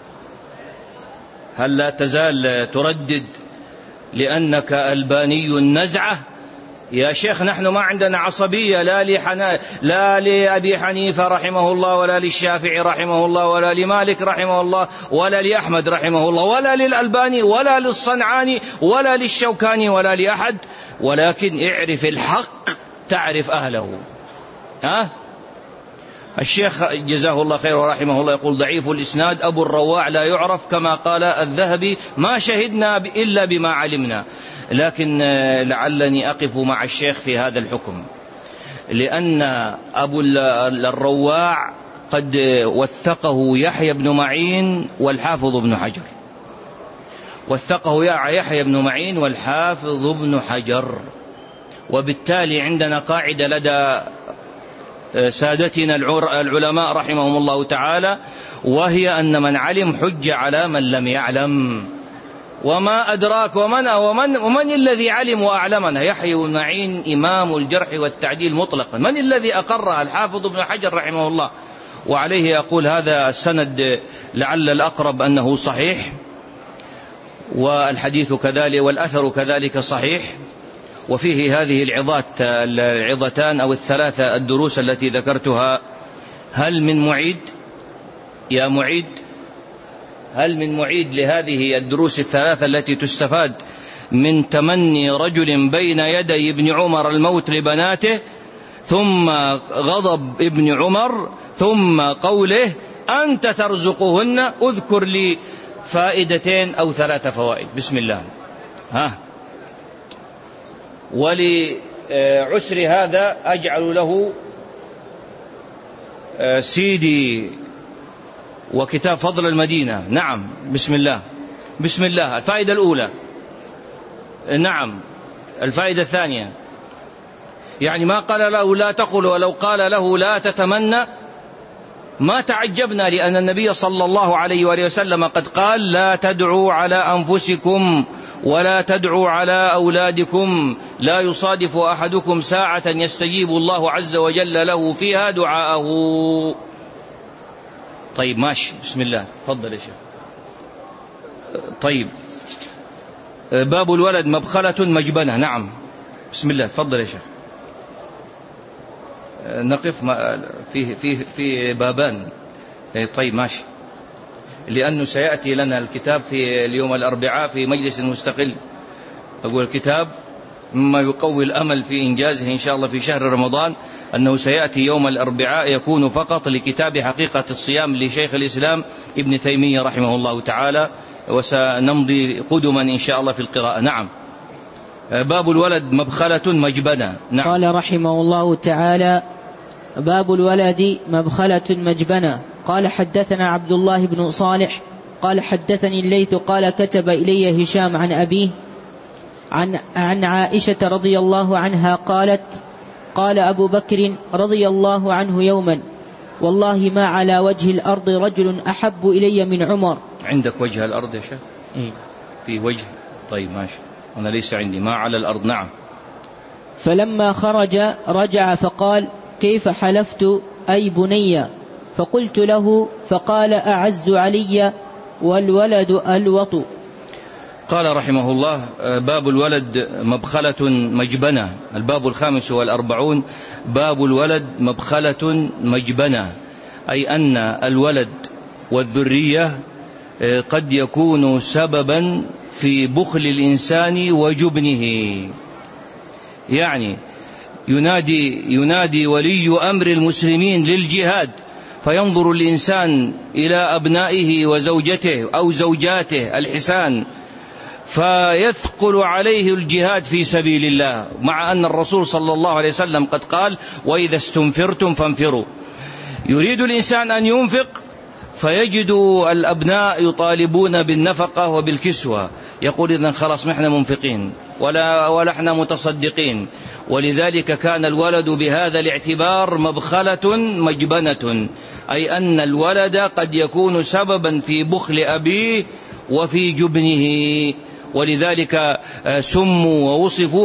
هل لا تزال تردد لأنك ألباني النزعة؟ يا شيخ نحن ما عندنا عصبية لا لأبي حنيفة رحمه الله ولا للشافعي رحمه الله ولا لمالك رحمه الله ولا لأحمد رحمه الله ولا للألباني ولا للصنعاني ولا للشوكاني ولا لأحد، ولكن اعرف الحق تعرف أهله. الشيخ جزاه الله خير ورحمه الله يقول ضعيف الإسناد أبو الرواع لا يعرف كما قال الذهبي، ما شهدنا إلا بما علمنا. لكن لعلني أقف مع الشيخ في هذا الحكم، لأن أبو الرواع قد وثقه يحيى بن معين والحافظ بن حجر، وثقه يحيى بن معين والحافظ بن حجر. وبالتالي عندنا قاعدة لدى سادتنا العلماء رحمهم الله تعالى، وهي أن من علم حج على من لم يعلم. وما أدراك ومن الذي علم وأعلمنا؟ يحيى بن معين إمام الجرح والتعديل مطلقا. من الذي أقرها؟ الحافظ ابن حجر رحمه الله. وعليه يقول هذا السند لعل الأقرب أنه صحيح، والحديث كذلك والأثر كذلك صحيح، وفيه هذه العظتان أو الثلاثة الدروس التي ذكرتها. هل من معيد يا معيد؟ هل من معيد لهذه الدروس الثلاثة التي تستفاد من تمني رجل بين يدي ابن عمر الموت لبناته، ثم غضب ابن عمر، ثم قوله أنت ترزقهن، أذكر لي فائدتين أو 3 فوائد. بسم الله. ولعسر هذا أجعل له سيدي وكتاب فضل المدينة. نعم. بسم الله. بسم الله. الفائدة الأولى. نعم. الفائدة الثانية، يعني ما قال له لا تقل، ولو قال له لا تتمنى ما تعجبنا، لأن النبي صلى الله عليه وآله وسلم قد قال لا تدعوا على أنفسكم ولا تدعوا على أولادكم، لا يصادف أحدكم ساعة يستجيب الله عز وجل له فيها دعاءه. طيب ماشي. بسم الله. تفضل يا شيخ. طيب، باب الولد مبخلة مجبنة. نعم. بسم الله. تفضل يا شيخ. نقف في بابان. طيب ماشي، لأنه سيأتي لنا الكتاب في اليوم الأربعاء في مجلس مستقل. أقول الكتاب مما يقوي الأمل في إنجازه إن شاء الله في شهر رمضان، أنه سيأتي يوم الأربعاء يكون فقط لكتاب حقيقة الصيام لشيخ الإسلام ابن تيمية رحمه الله تعالى، وسنمضي قدما إن شاء الله في القراءة. نعم. باب الولد مبخلة مجبنة. نعم. قال رحمه الله تعالى: باب الولد مبخلة مجبنة. قال حدثنا عبد الله بن صالح قال حدثني الليث قال كتب إلي هشام عن أبيه عن عائشة رضي الله عنها قالت: قال أبو بكر رضي الله عنه يوما: والله ما على وجه الأرض رجل أحب إلي من عمر. عندك وجه الأرض يا شيخ؟ في وجه. طيب ماشي، أنا ليس عندي ما على الأرض. نعم. فلما خرج رجع فقال: كيف حلفت أي بني؟ فقلت له فقال: أعز علي والولد الوط. قال رحمه الله: باب الولد مبخلة مجبنة. الباب 45. باب الولد مبخلة مجبنة، أي أن الولد والذرية قد يكون سببا في بخل الإنسان وجبنه. يعني ينادي ولي أمر المسلمين للجهاد، فينظر الإنسان إلى أبنائه وزوجته أو زوجاته الحسان، فيثقل عليه الجهاد في سبيل الله، مع أن الرسول صلى الله عليه وسلم قد قال: وإذا استنفرتم فانفروا. يريد الإنسان أن ينفق فيجد الأبناء يطالبون بالنفقة وبالكسوة، يقول: إذن خلاص نحن منفقين ولا احنا متصدقين. ولذلك كان الولد بهذا الاعتبار مبخلة مجبنة، أي أن الولد قد يكون سببا في بخل أبيه وفي جبنه، ولذلك سموا ووصفوا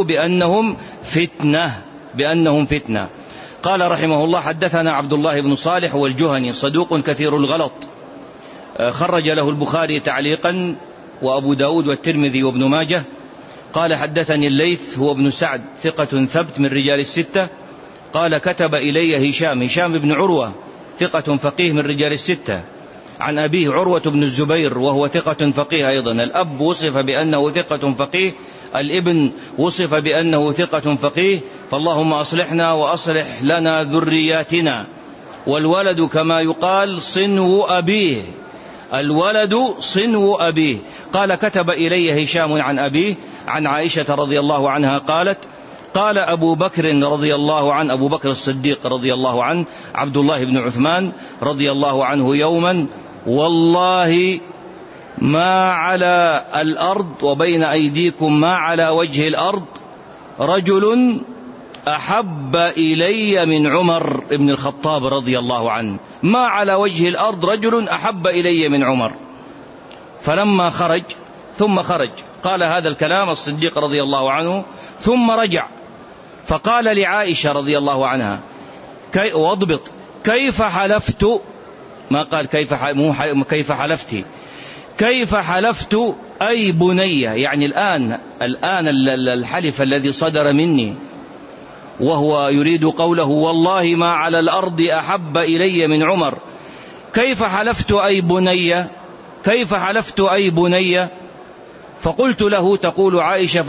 بأنهم فتنة. قال رحمه الله: حدثنا عبد الله بن صالح والجهني صدوق كثير الغلط، خرج له البخاري تعليقا وأبو داود والترمذي وابن ماجه. قال حدثني الليث هو ابن سعد ثقة ثبت من رجال الستة. قال كتب إلي هشام بن عروة ثقة فقيه من رجال الستة، عن أبيه عروة بن الزبير وهو ثقة فقيه أيضا. الأب وصف بأنه ثقة فقيه، الابن وصف بأنه ثقة فقيه، فاللهم أصلحنا وأصلح لنا ذرياتنا. والولد كما يقال صنو أبيه، الولد صنو أبيه. قال كتب إلي هشام عن أبيه عن عائشة رضي الله عنها قالت: قال أبو بكر رضي الله عنه، أبو بكر الصديق رضي الله عنه، عبد الله بن عثمان رضي الله عنه يوما: والله ما على الأرض وبين أيديكم ما على وجه الأرض رجل أحب إلي من عمر بن الخطاب رضي الله عنه. ما على وجه الأرض رجل أحب إلي من عمر. فلما خرج قال هذا الكلام الصديق رضي الله عنه، ثم رجع فقال لعائشة رضي الله عنها: واضبط، كيف حلفت؟ ما قال كيف حلفتي، كيف حلفت أي بني، يعني الآن الحلف الذي صدر مني، وهو يريد قوله: والله ما على الأرض أحب إلي من عمر. كيف حلفت أي بني، كيف حلفت أي بني؟ فقلت له، تقول عائشة: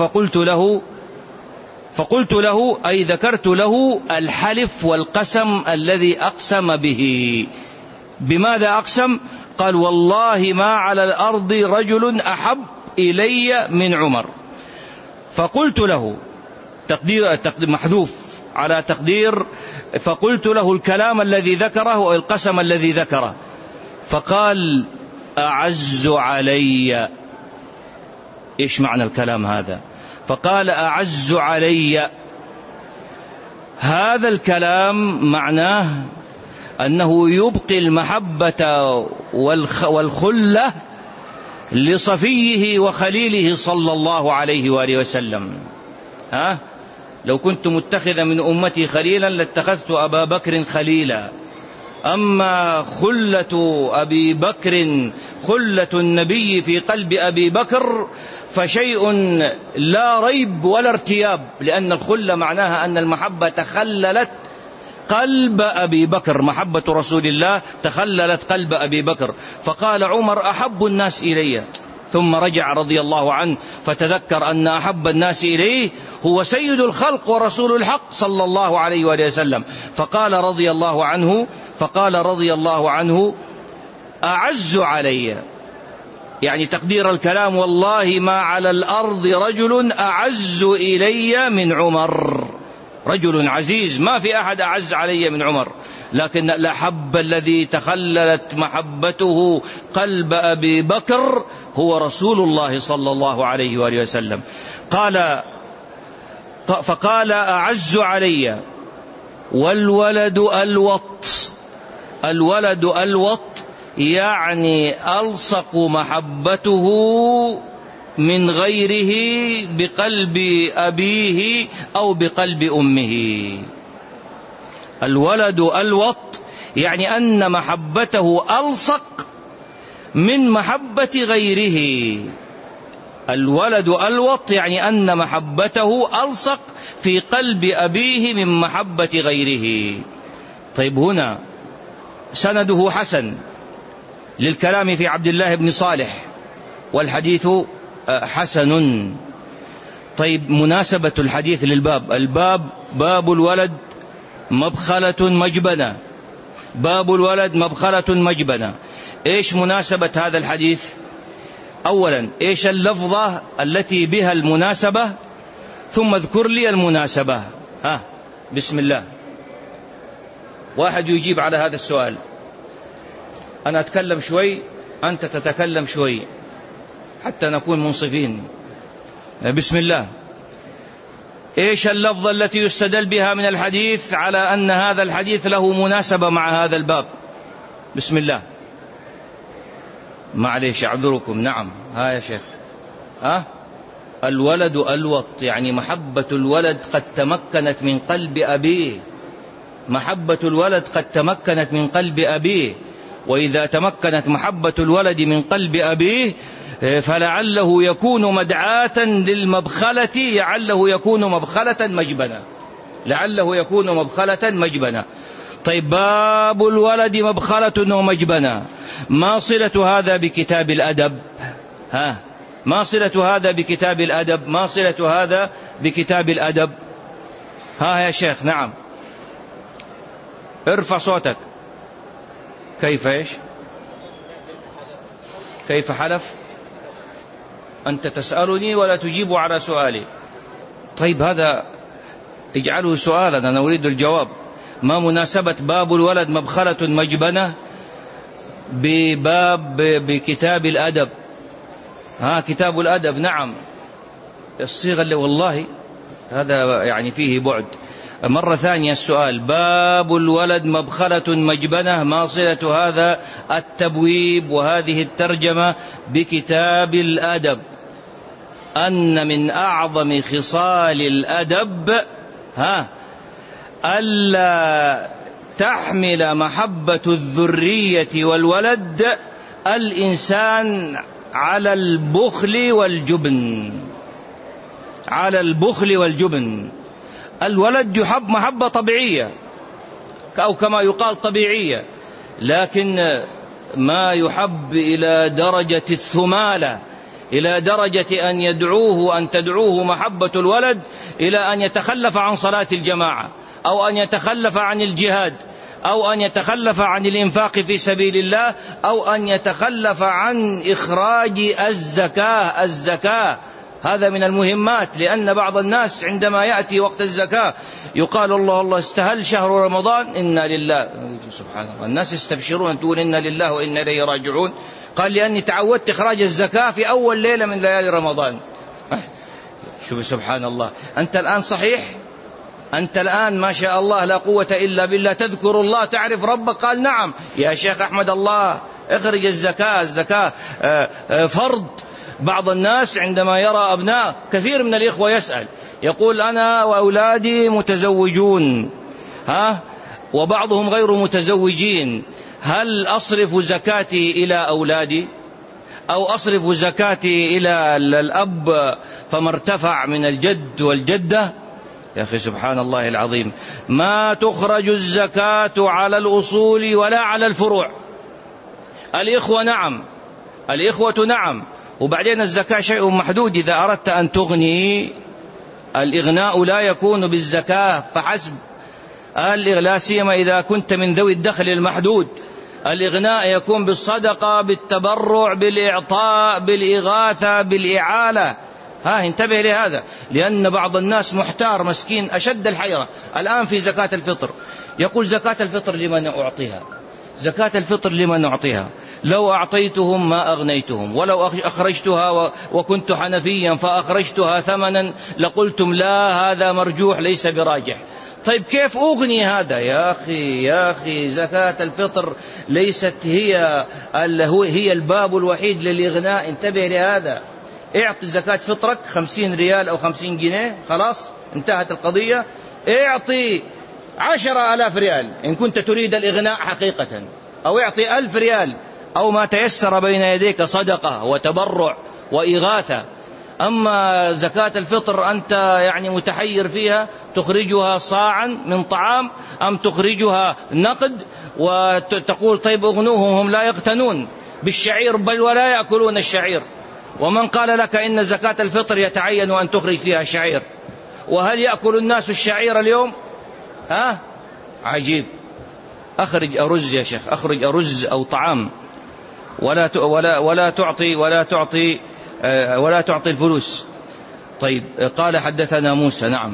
فقلت له أي ذكرت له الحلف والقسم الذي أقسم به. بماذا أقسم؟ قال والله ما على الأرض رجل أحب إلي من عمر. فقلت له تقدير محذوف على تقدير، فقلت له الكلام الذي ذكره والقسم الذي ذكره، فقال أعز علي. إيش معنى الكلام هذا؟ فقال أعز علي. هذا الكلام معناه أنه يبقي المحبة والخلة لصفيه وخليله صلى الله عليه وآله وسلم. لو كنت متخذا من أمتي خليلا لاتخذت أبا بكر خليلا. أما خلة أبي بكر، خلة النبي في قلب أبي بكر، فشيء لا ريب ولا ارتياب، لأن الخلة معناها أن المحبة تخللت قلب أبي بكر، محبة رسول الله تخللت قلب أبي بكر. فقال عمر أحب الناس إلي، ثم رجع رضي الله عنه فتذكر أن أحب الناس إليه هو سيد الخلق ورسول الحق صلى الله عليه وآله وسلم. فقال رضي الله عنه أعز علي، يعني تقدير الكلام والله ما على الأرض رجل أعز إلي من عمر، رجل عزيز ما في أحد أعز علي من عمر، لكن الأحب الذي تخللت محبته قلب أبي بكر هو رسول الله صلى الله عليه وآله وسلم. فقال أعز علي والولد الوط. الولد الوط يعني ألصق محبته من غيره بقلب أبيه أو بقلب أمه. الولد الوط يعني أن محبته ألصق من محبة غيره. الولد الوط يعني أن محبته ألصق في قلب أبيه من محبة غيره. طيب هنا سنده حسن للكلام في عبد الله بن صالح والحديث حسن. طيب مناسبة الحديث للباب، الباب باب الولد مبخلة مجبنة، باب الولد مبخلة مجبنة. إيش مناسبة هذا الحديث؟ أولا إيش اللفظة التي بها المناسبة، ثم اذكر لي المناسبة. بسم الله، واحد يجيب على هذا السؤال. أنا أتكلم شوي، أنت تتكلم شوي حتى نكون منصفين. بسم الله. إيش اللفظة التي يستدل بها من الحديث على أن هذا الحديث له مناسبة مع هذا الباب؟ بسم الله. معليش أعذركم. نعم يا شيخ. الولد الوط يعني محبة الولد قد تمكنت من قلب أبيه، محبة الولد قد تمكنت من قلب أبيه، وإذا تمكنت محبة الولد من قلب أبيه فلعله يكون مدعاة للمبخلة، لعله يكون مبخلة مجبنة، لعله يكون مبخلة مجبنة. طيب باب الولد مبخلة ومجبنة، ما صلة هذا بكتاب الأدب؟ ما صلة هذا بكتاب الأدب؟ ما صلة هذا بكتاب الأدب؟ يا شيخ. نعم ارفع صوتك. كيف إيش؟ كيف حلف؟ أنت تسألني ولا تجيب على سؤالي. طيب هذا اجعله سؤالا، أنا أريد الجواب. ما مناسبة باب الولد مبخلة مجبنة بكتاب الأدب؟ كتاب الأدب. نعم الصيغة اللي والله هذا يعني فيه بعد. مرة ثانية السؤال، باب الولد مبخلة مجبنة، ما صلة هذا التبويب وهذه الترجمة بكتاب الأدب؟ أن من أعظم خصال الأدب ألا تحمل محبة الذرية والولد الإنسان على البخل والجبن، على البخل والجبن. الولد يحب محبة طبيعية أو كما يقال طبيعية، لكن ما يحب إلى درجة الثمالة، إلى درجة أن تدعوه محبة الولد إلى أن يتخلف عن صلاة الجماعة، أو أن يتخلف عن الجهاد، أو أن يتخلف عن الإنفاق في سبيل الله، أو أن يتخلف عن إخراج الزكاة. هذا من المهمات، لأن بعض الناس عندما يأتي وقت الزكاة يقال الله استهل شهر رمضان، إنا لله. سبحان الله، الناس يستبشرون تقول إنا لله وإنا إليه راجعون. قال لأني تعودت إخراج الزكاة في أول ليلة من ليالي رمضان. شوف سبحان الله، أنت الآن صحيح، أنت الآن ما شاء الله لا قوة إلا بالله تذكر الله تعرف ربك. قال نعم يا شيخ أحمد الله اخرج الزكاة فرض. بعض الناس عندما يرى أبناء، كثير من الإخوة يسأل يقول أنا وأولادي متزوجون وبعضهم غير متزوجين، هل أصرف زكاتي إلى أولادي أو أصرف زكاتي إلى الأب فما ارتفع من الجد والجدة؟ يا أخي سبحان الله العظيم، ما تخرج الزكاة على الأصول ولا على الفروع. الإخوة نعم، وبعدين الزكاة شيء محدود. إذا أردت أن تغني، الإغناء لا يكون بالزكاة فحسب، لا سيما إذا كنت من ذوي الدخل المحدود. الإغناء يكون بالصدقة، بالتبرع، بالإعطاء، بالإغاثة، بالإعالة. انتبه لهذا، لأن بعض الناس محتار مسكين أشد الحيرة الآن في زكاة الفطر. يقول زكاة الفطر لمن أعطيها؟ زكاة الفطر لمن أعطيها؟ لو أعطيتهم ما أغنيتهم، ولو أخرجتها وكنت حنفيا فأخرجتها ثمنا لقلتم لا هذا مرجوح ليس براجح. طيب كيف أغني هذا؟ يا أخي زكاة الفطر ليست هي الباب الوحيد للإغناء. انتبه لهذا، اعطي زكاة فطرك 50 ريال أو 50 جنيه، خلاص انتهت القضية. اعطي 10,000 ريال إن كنت تريد الإغناء حقيقة، أو اعطي 1000 ريال أو ما تيسر بين يديك صدقة وتبرع وإغاثة. أما زكاة الفطر أنت يعني متحير فيها، تخرجها صاعا من طعام أم تخرجها نقد، وتقول طيب أغنوهم، هم لا يقتنون بالشعير بل ولا يأكلون الشعير. ومن قال لك إن زكاة الفطر يتعين أن تخرج فيها شعير؟ وهل يأكل الناس الشعير اليوم؟ عجيب. أخرج أرز يا شيخ، أخرج أرز أو طعام، ولا تعطي الفلوس. طيب قال حدثنا موسى. نعم.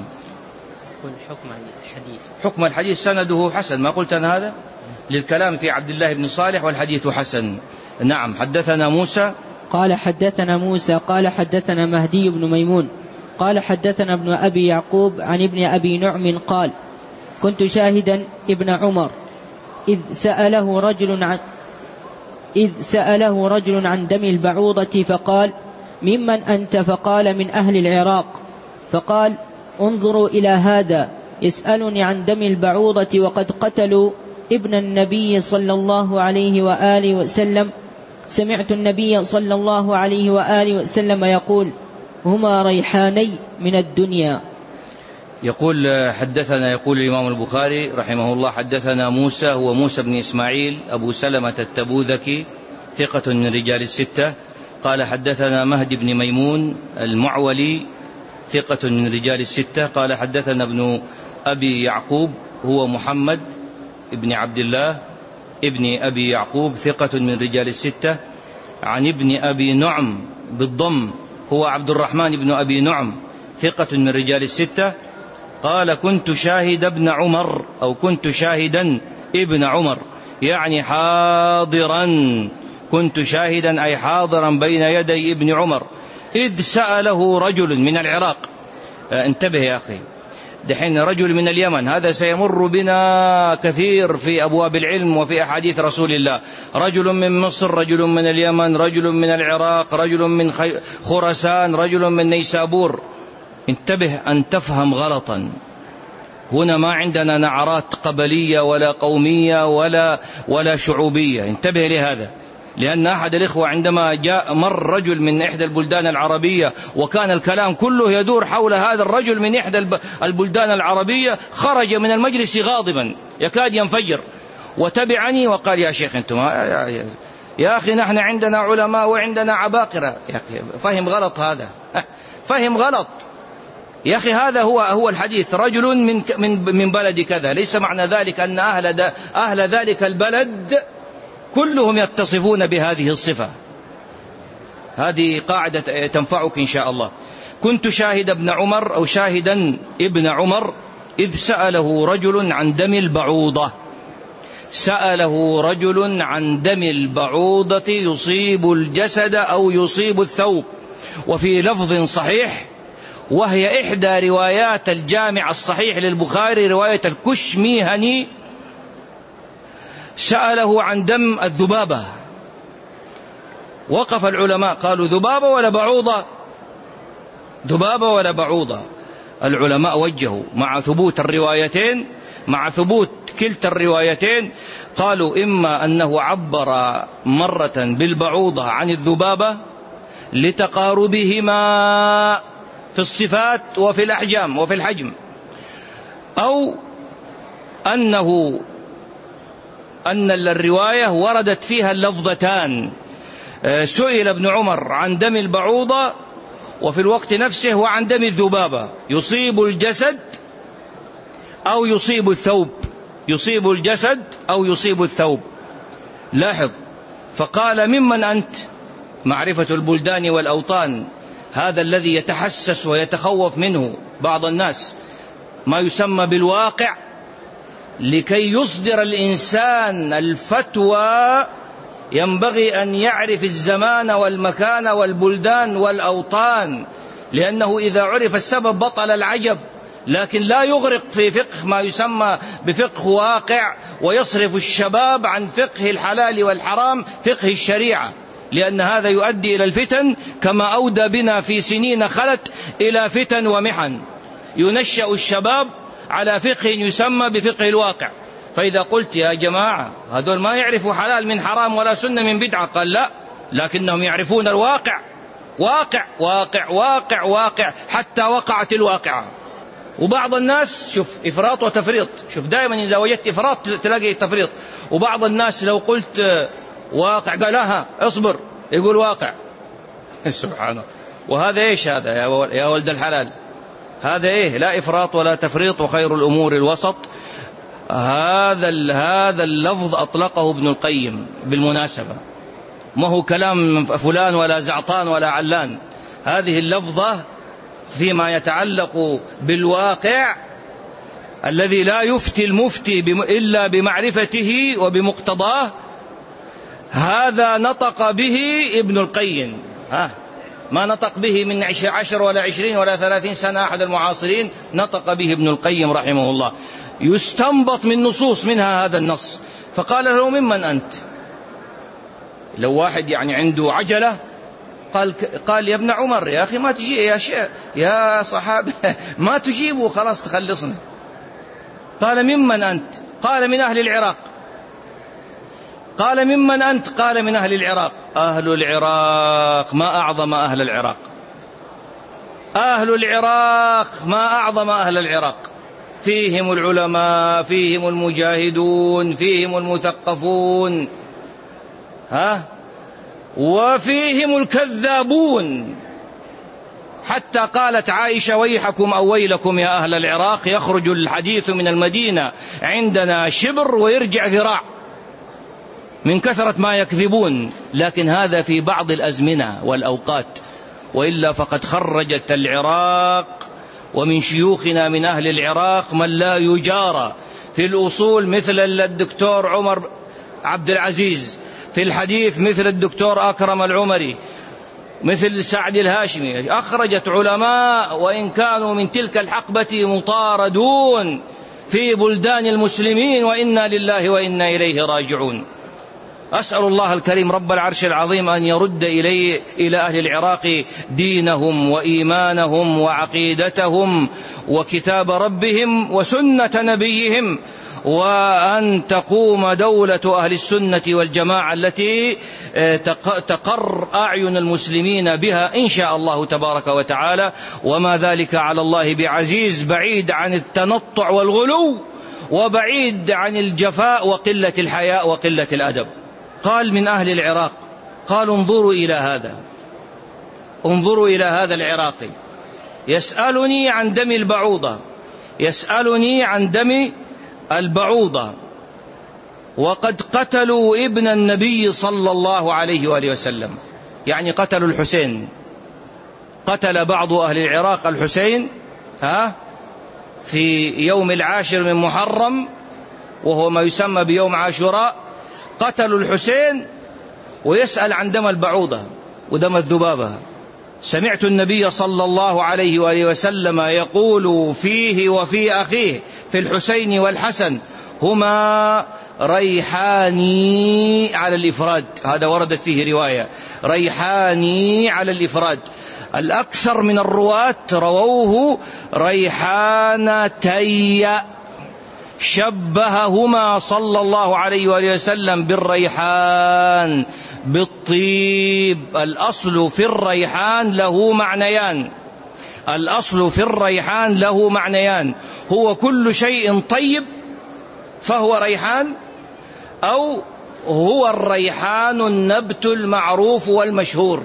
حكم الحديث سنده حسن، ما قلت أنا هذا للكلام في عبد الله بن صالح والحديث حسن. نعم. حدثنا موسى قال حدثنا موسى قال حدثنا مهدي بن ميمون قال حدثنا ابن أبي يعقوب عن ابن أبي نعم قال كنت شاهدا ابن عمر إذ سأله رجل عن دم البعوضة فقال ممن أنت؟ فقال من أهل العراق. فقال انظروا إلى هذا يسألني عن دم البعوضة وقد قتلوا ابن النبي صلى الله عليه وآله وسلم. سمعت النبي صلى الله عليه وآله وسلم يقول هما ريحاني من الدنيا. يقول الإمام البخاري رحمه الله حدثنا موسى، هو موسى بن إسماعيل أبو سلمة التبوذكي ثقة من رجال الستة. قال حدثنا مهدي بن ميمون المعولي ثقة من رجال الستة. قال حدثنا ابن أبي يعقوب، هو محمد ابن عبد الله ابن أبي يعقوب ثقة من رجال الستة. عن ابن أبي نعم بالضم، هو عبد الرحمن بن أبي نعم ثقة من رجال الستة. قال كنت شاهد ابن عمر، أو كنت شاهدا ابن عمر، يعني حاضرا، كنت شاهدا أي حاضرا بين يدي ابن عمر، إذ سأله رجل من العراق. انتبه يا أخي، دحين رجل من اليمن، هذا سيمر بنا كثير في أبواب العلم وفي أحاديث رسول الله. رجل من مصر، رجل من اليمن، رجل من العراق، رجل من خراسان، رجل من نيسابور. انتبه أن تفهم غلطا، هنا ما عندنا نعرات قبلية ولا قومية ولا شعوبية. انتبه لهذا، لأن أحد الإخوة عندما جاء مر رجل من إحدى البلدان العربية وكان الكلام كله يدور حول هذا الرجل من إحدى البلدان العربية، خرج من المجلس غاضبا يكاد ينفجر، وتبعني وقال يا شيخ أنتم يا أخي نحن عندنا علماء وعندنا عباقرة. يا أخي فهم غلط، هذا فهم غلط. يا أخي هذا هو الحديث، رجل من بلد كذا، ليس معنى ذلك أن أهل ذلك البلد كلهم يتصفون بهذه الصفة. هذه قاعدة تنفعك إن شاء الله. كنت شاهد ابن عمر أو شاهدا ابن عمر إذ سأله رجل عن دم البعوضة، سأله رجل عن دم البعوضة يصيب الجسد أو يصيب الثوب، وفي لفظ صحيح وهي إحدى روايات الجامع الصحيح للبخاري رواية الكشميهني، سأله عن دم الذبابة. وقف العلماء قالوا ذبابة ولا بعوضة؟ ذبابة ولا بعوضة؟ العلماء وجهوا مع ثبوت الروايتين، مع ثبوت كلتا الروايتين، قالوا إما أنه عبر مرة بالبعوضة عن الذبابة لتقاربهما في الصفات وفي الأحجام وفي الحجم، أو أن الرواية وردت فيها اللفظتان، سئل ابن عمر عن دم البعوضة وفي الوقت نفسه وعن دم الذبابة، يصيب الجسد أو يصيب الثوب، يصيب الجسد أو يصيب الثوب. لاحظ، فقال ممن أنت؟ معرفة البلدان والأوطان، هذا الذي يتحسس ويتخوف منه بعض الناس ما يسمى بالواقع، لكي يصدر الإنسان الفتوى ينبغي أن يعرف الزمان والمكان والبلدان والأوطان، لأنه إذا عرف السبب بطل العجب، لكن لا يغرق في فقه ما يسمى بفقه واقع ويصرف الشباب عن فقه الحلال والحرام، فقه الشريعة، لأن هذا يؤدي إلى الفتن، كما أودى بنا في سنين خلت إلى فتن ومحن. ينشأ الشباب على فقه يسمى بفقه الواقع. فإذا قلت يا جماعة هذول ما يعرفوا حلال من حرام ولا سنة من بدعة، قال لا، لكنهم يعرفون الواقع، واقع واقع واقع واقع، حتى وقعت الواقعة. وبعض الناس شوف إفراط وتفريط، شوف دائما إذا وجدت إفراط تلاقي تفريط. وبعض الناس لو قلت واقع قال لها اصبر، يقول واقع. سبحان الله. وهذا ايش هذا يا ولد الحلال؟ هذا ايه؟ لا إفراط ولا تفريط، وخير الأمور الوسط. هذا اللفظ أطلقه ابن القيم بالمناسبة، ما هو كلام فلان ولا زعطان ولا علان. هذه اللفظة فيما يتعلق بالواقع الذي لا يفتي المفتي إلا بمعرفته وبمقتضاه، هذا نطق به ابن القيم. ما نطق به من 10 ولا 20 ولا 30 سنة أحد المعاصرين، نطق به ابن القيم رحمه الله. يستنبط من نصوص منها هذا النص. فقال له ممن أنت؟ لو واحد يعني عنده عجلة قال يا ابن عمر يا أخي ما تجي يا صحابة ما تجيبوا خلاص تخلصنا. قال ممن أنت؟ قال من أهل العراق. قال ممن أنت؟ قال من أهل العراق. أهل العراق ما أعظم أهل العراق، أهل العراق ما أعظم أهل العراق، فيهم العلماء، فيهم المجاهدون، فيهم المثقفون، وفيهم الكذابون. حتى قالت عائشة ويحكم أو ويلكم يا أهل العراق، يخرج الحديث من المدينة عندنا شبر ويرجع ذراع من كثرة ما يكذبون. لكن هذا في بعض الأزمنة والأوقات، وإلا فقد خرجت العراق ومن شيوخنا من أهل العراق من لا يجارى في الأصول مثل الدكتور عمر عبد العزيز، في الحديث مثل الدكتور أكرم العمري، مثل سعد الهاشمي. أخرجت علماء وإن كانوا من تلك الحقبة مطاردون في بلدان المسلمين، وإنا لله وإنا إليه راجعون. أسأل الله الكريم رب العرش العظيم أن يرد إلى أهل العراق دينهم وإيمانهم وعقيدتهم وكتاب ربهم وسنة نبيهم، وأن تقوم دولة أهل السنة والجماعة التي تقر أعين المسلمين بها إن شاء الله تبارك وتعالى، وما ذلك على الله بعزيز، بعيد عن التنطع والغلو، وبعيد عن الجفاء وقلة الحياء وقلة الأدب. قال من أهل العراق. قالوا انظروا إلى هذا، انظروا إلى هذا العراقي يسألني عن دم البعوضة، يسألني عن دم البعوضة، وقد قتلوا ابن النبي صلى الله عليه وآله وسلم، يعني قتلوا الحسين. قتل بعض أهل العراق الحسين في يوم 10 من محرم، وهو ما يسمى بيوم عاشوراء. قتلوا الحسين ويسأل عن دم البعوضة ودم الذبابة. سمعت النبي صلى الله عليه وآله وسلم يقول فيه وفي أخيه، في الحسين والحسن، هما ريحاني على الإفراد. هذا وردت فيه رواية ريحاني على الإفراد. الأكثر من الرواة رووه ريحانتي، شبههما صلى الله عليه وآله وسلم بالريحان، بالطيب. الأصل في الريحان له معنيان، الأصل في الريحان له معنيان: هو كل شيء طيب فهو ريحان، أو هو الريحان النبت المعروف والمشهور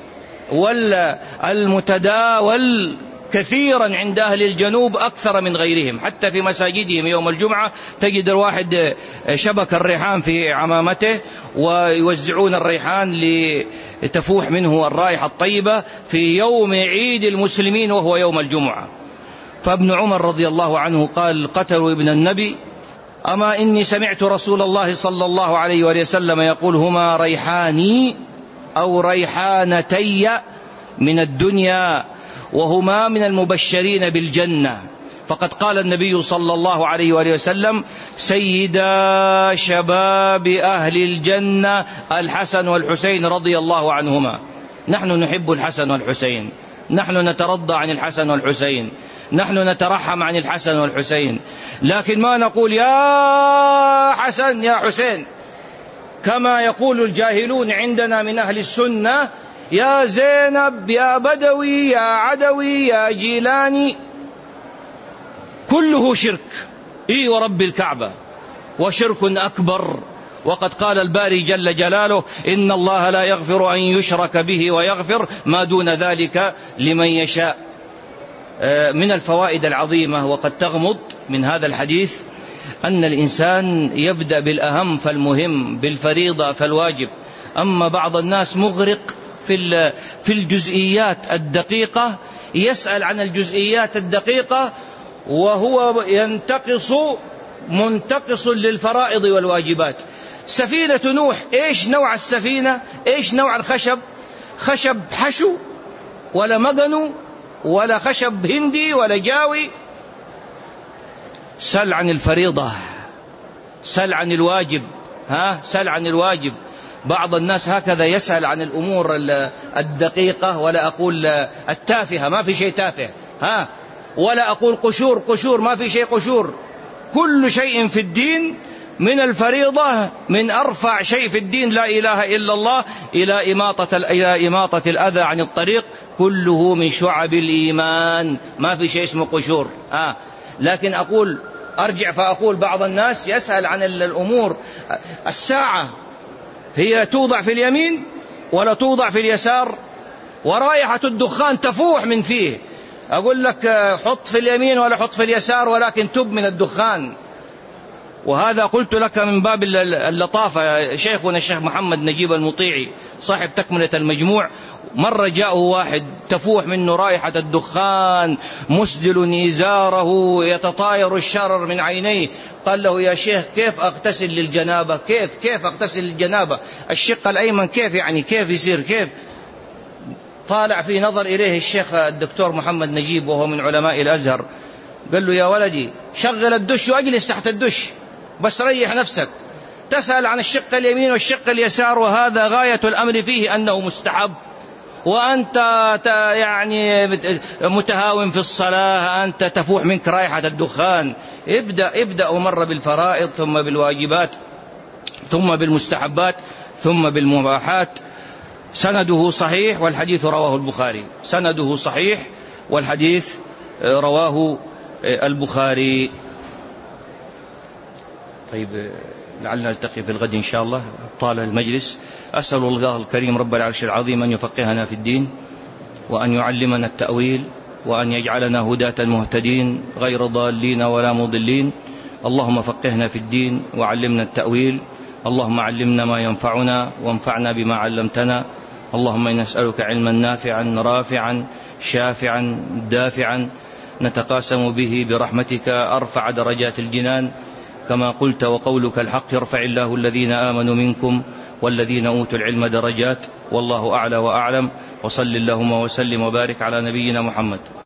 والمتداول كثيرا عند أهل الجنوب أكثر من غيرهم. حتى في مساجدهم يوم الجمعة تجد الواحد شبك الريحان في عمامته، ويوزعون الريحان لتفوح منه الرائحة الطيبة في يوم عيد المسلمين وهو يوم الجمعة. فابن عمر رضي الله عنه قال: قتلوا ابن النبي، أما إني سمعت رسول الله صلى الله عليه وآله وسلم يقول: هما ريحاني أو ريحانتي من الدنيا، وهما من المبشرين بالجنة. فقد قال النبي صلى الله عليه وآله وسلم: سيدا شباب أهل الجنة الحسن والحسين رضي الله عنهما. نحن نحب الحسن والحسين، نحن نترضى عن الحسن والحسين، نحن نترحم عن الحسن والحسين، لكن ما نقول يا حسن يا حسين كما يقول الجاهلون عندنا من أهل السنة: يا زينب يا بدوي يا عدوي يا جيلاني. كله شرك، ورب الكعبة، وشرك أكبر. وقد قال الباري جل جلاله: إن الله لا يغفر أن يشرك به ويغفر ما دون ذلك لمن يشاء. من الفوائد العظيمة وقد تغمض من هذا الحديث أن الإنسان يبدأ بالأهم فالمهم، بالفريضة فالواجب. أما بعض الناس مغرق في الجزئيات الدقيقة، يسأل عن الجزئيات الدقيقة وهو منتقص للفرائض والواجبات. سفينة نوح، إيش نوع السفينة؟ إيش نوع الخشب؟ خشب حشو ولا مغنو ولا خشب هندي ولا جاوي؟ سل عن الفريضة، سل عن الواجب، سل عن الواجب. بعض الناس هكذا يسأل عن الأمور الدقيقة، ولا أقول التافهة، ما في شيء تافه، ولا أقول قشور، ما في شيء قشور. كل شيء في الدين من الفريضة، من أرفع شيء في الدين لا إله إلا الله، إلى إماطة الأذى عن الطريق، كله من شعب الإيمان، ما في شيء اسمه قشور. لكن أرجع فأقول بعض الناس يسأل عن الأمور. الساعة هي توضع في اليمين ولا توضع في اليسار؟ ورائحة الدخان تفوح من فيه. أقول لك حط في اليمين ولا حط في اليسار، ولكن تب من الدخان. وهذا قلت لك من باب اللطافة. شيخنا الشيخ محمد نجيب المطيعي صاحب تكملة المجموع، مرة جاءه واحد تفوح منه رائحة الدخان، مسدل إزاره، يتطاير الشرر من عينيه. قال له: يا شيخ كيف أغتسل للجنابة؟ كيف أغتسل للجنابة؟ الشق الأيمن كيف يعني؟ كيف يصير؟ كيف؟ طالع في نظر إليه الشيخ الدكتور محمد نجيب وهو من علماء الأزهر، قال له: يا ولدي شغل الدش واجلس تحت الدش، بس ريح نفسك. تسأل عن الشق اليمين والشق اليسار، وهذا غاية الأمر فيه أنه مستحب، وأنت يعني متهاون في الصلاة، أنت تفوح منك رائحة الدخان. ابدأ مرة بالفرائض، ثم بالواجبات، ثم بالمستحبات، ثم بالمباحات. سنده صحيح والحديث رواه البخاري، سنده صحيح والحديث رواه البخاري. طيب، لعلنا نلتقي في الغد إن شاء الله. طال المجلس. أسأل الله الكريم رب العرش العظيم أن يفقهنا في الدين، وأن يعلمنا التأويل، وأن يجعلنا هداة مهتدين غير ضالين ولا مضلين. اللهم فقهنا في الدين وعلمنا التأويل. اللهم علمنا ما ينفعنا وانفعنا بما علمتنا. اللهم إنا نسألك علما نافعا رافعا شافعا دافعا نتقاسم به برحمتك أرفع درجات الجنان، كما قلت وقولك الحق يرفع الله الذين آمنوا منكم والذين أوتوا العلم درجات، والله أعلى وأعلم. وصل اللهم وسلم وبارك على نبينا محمد.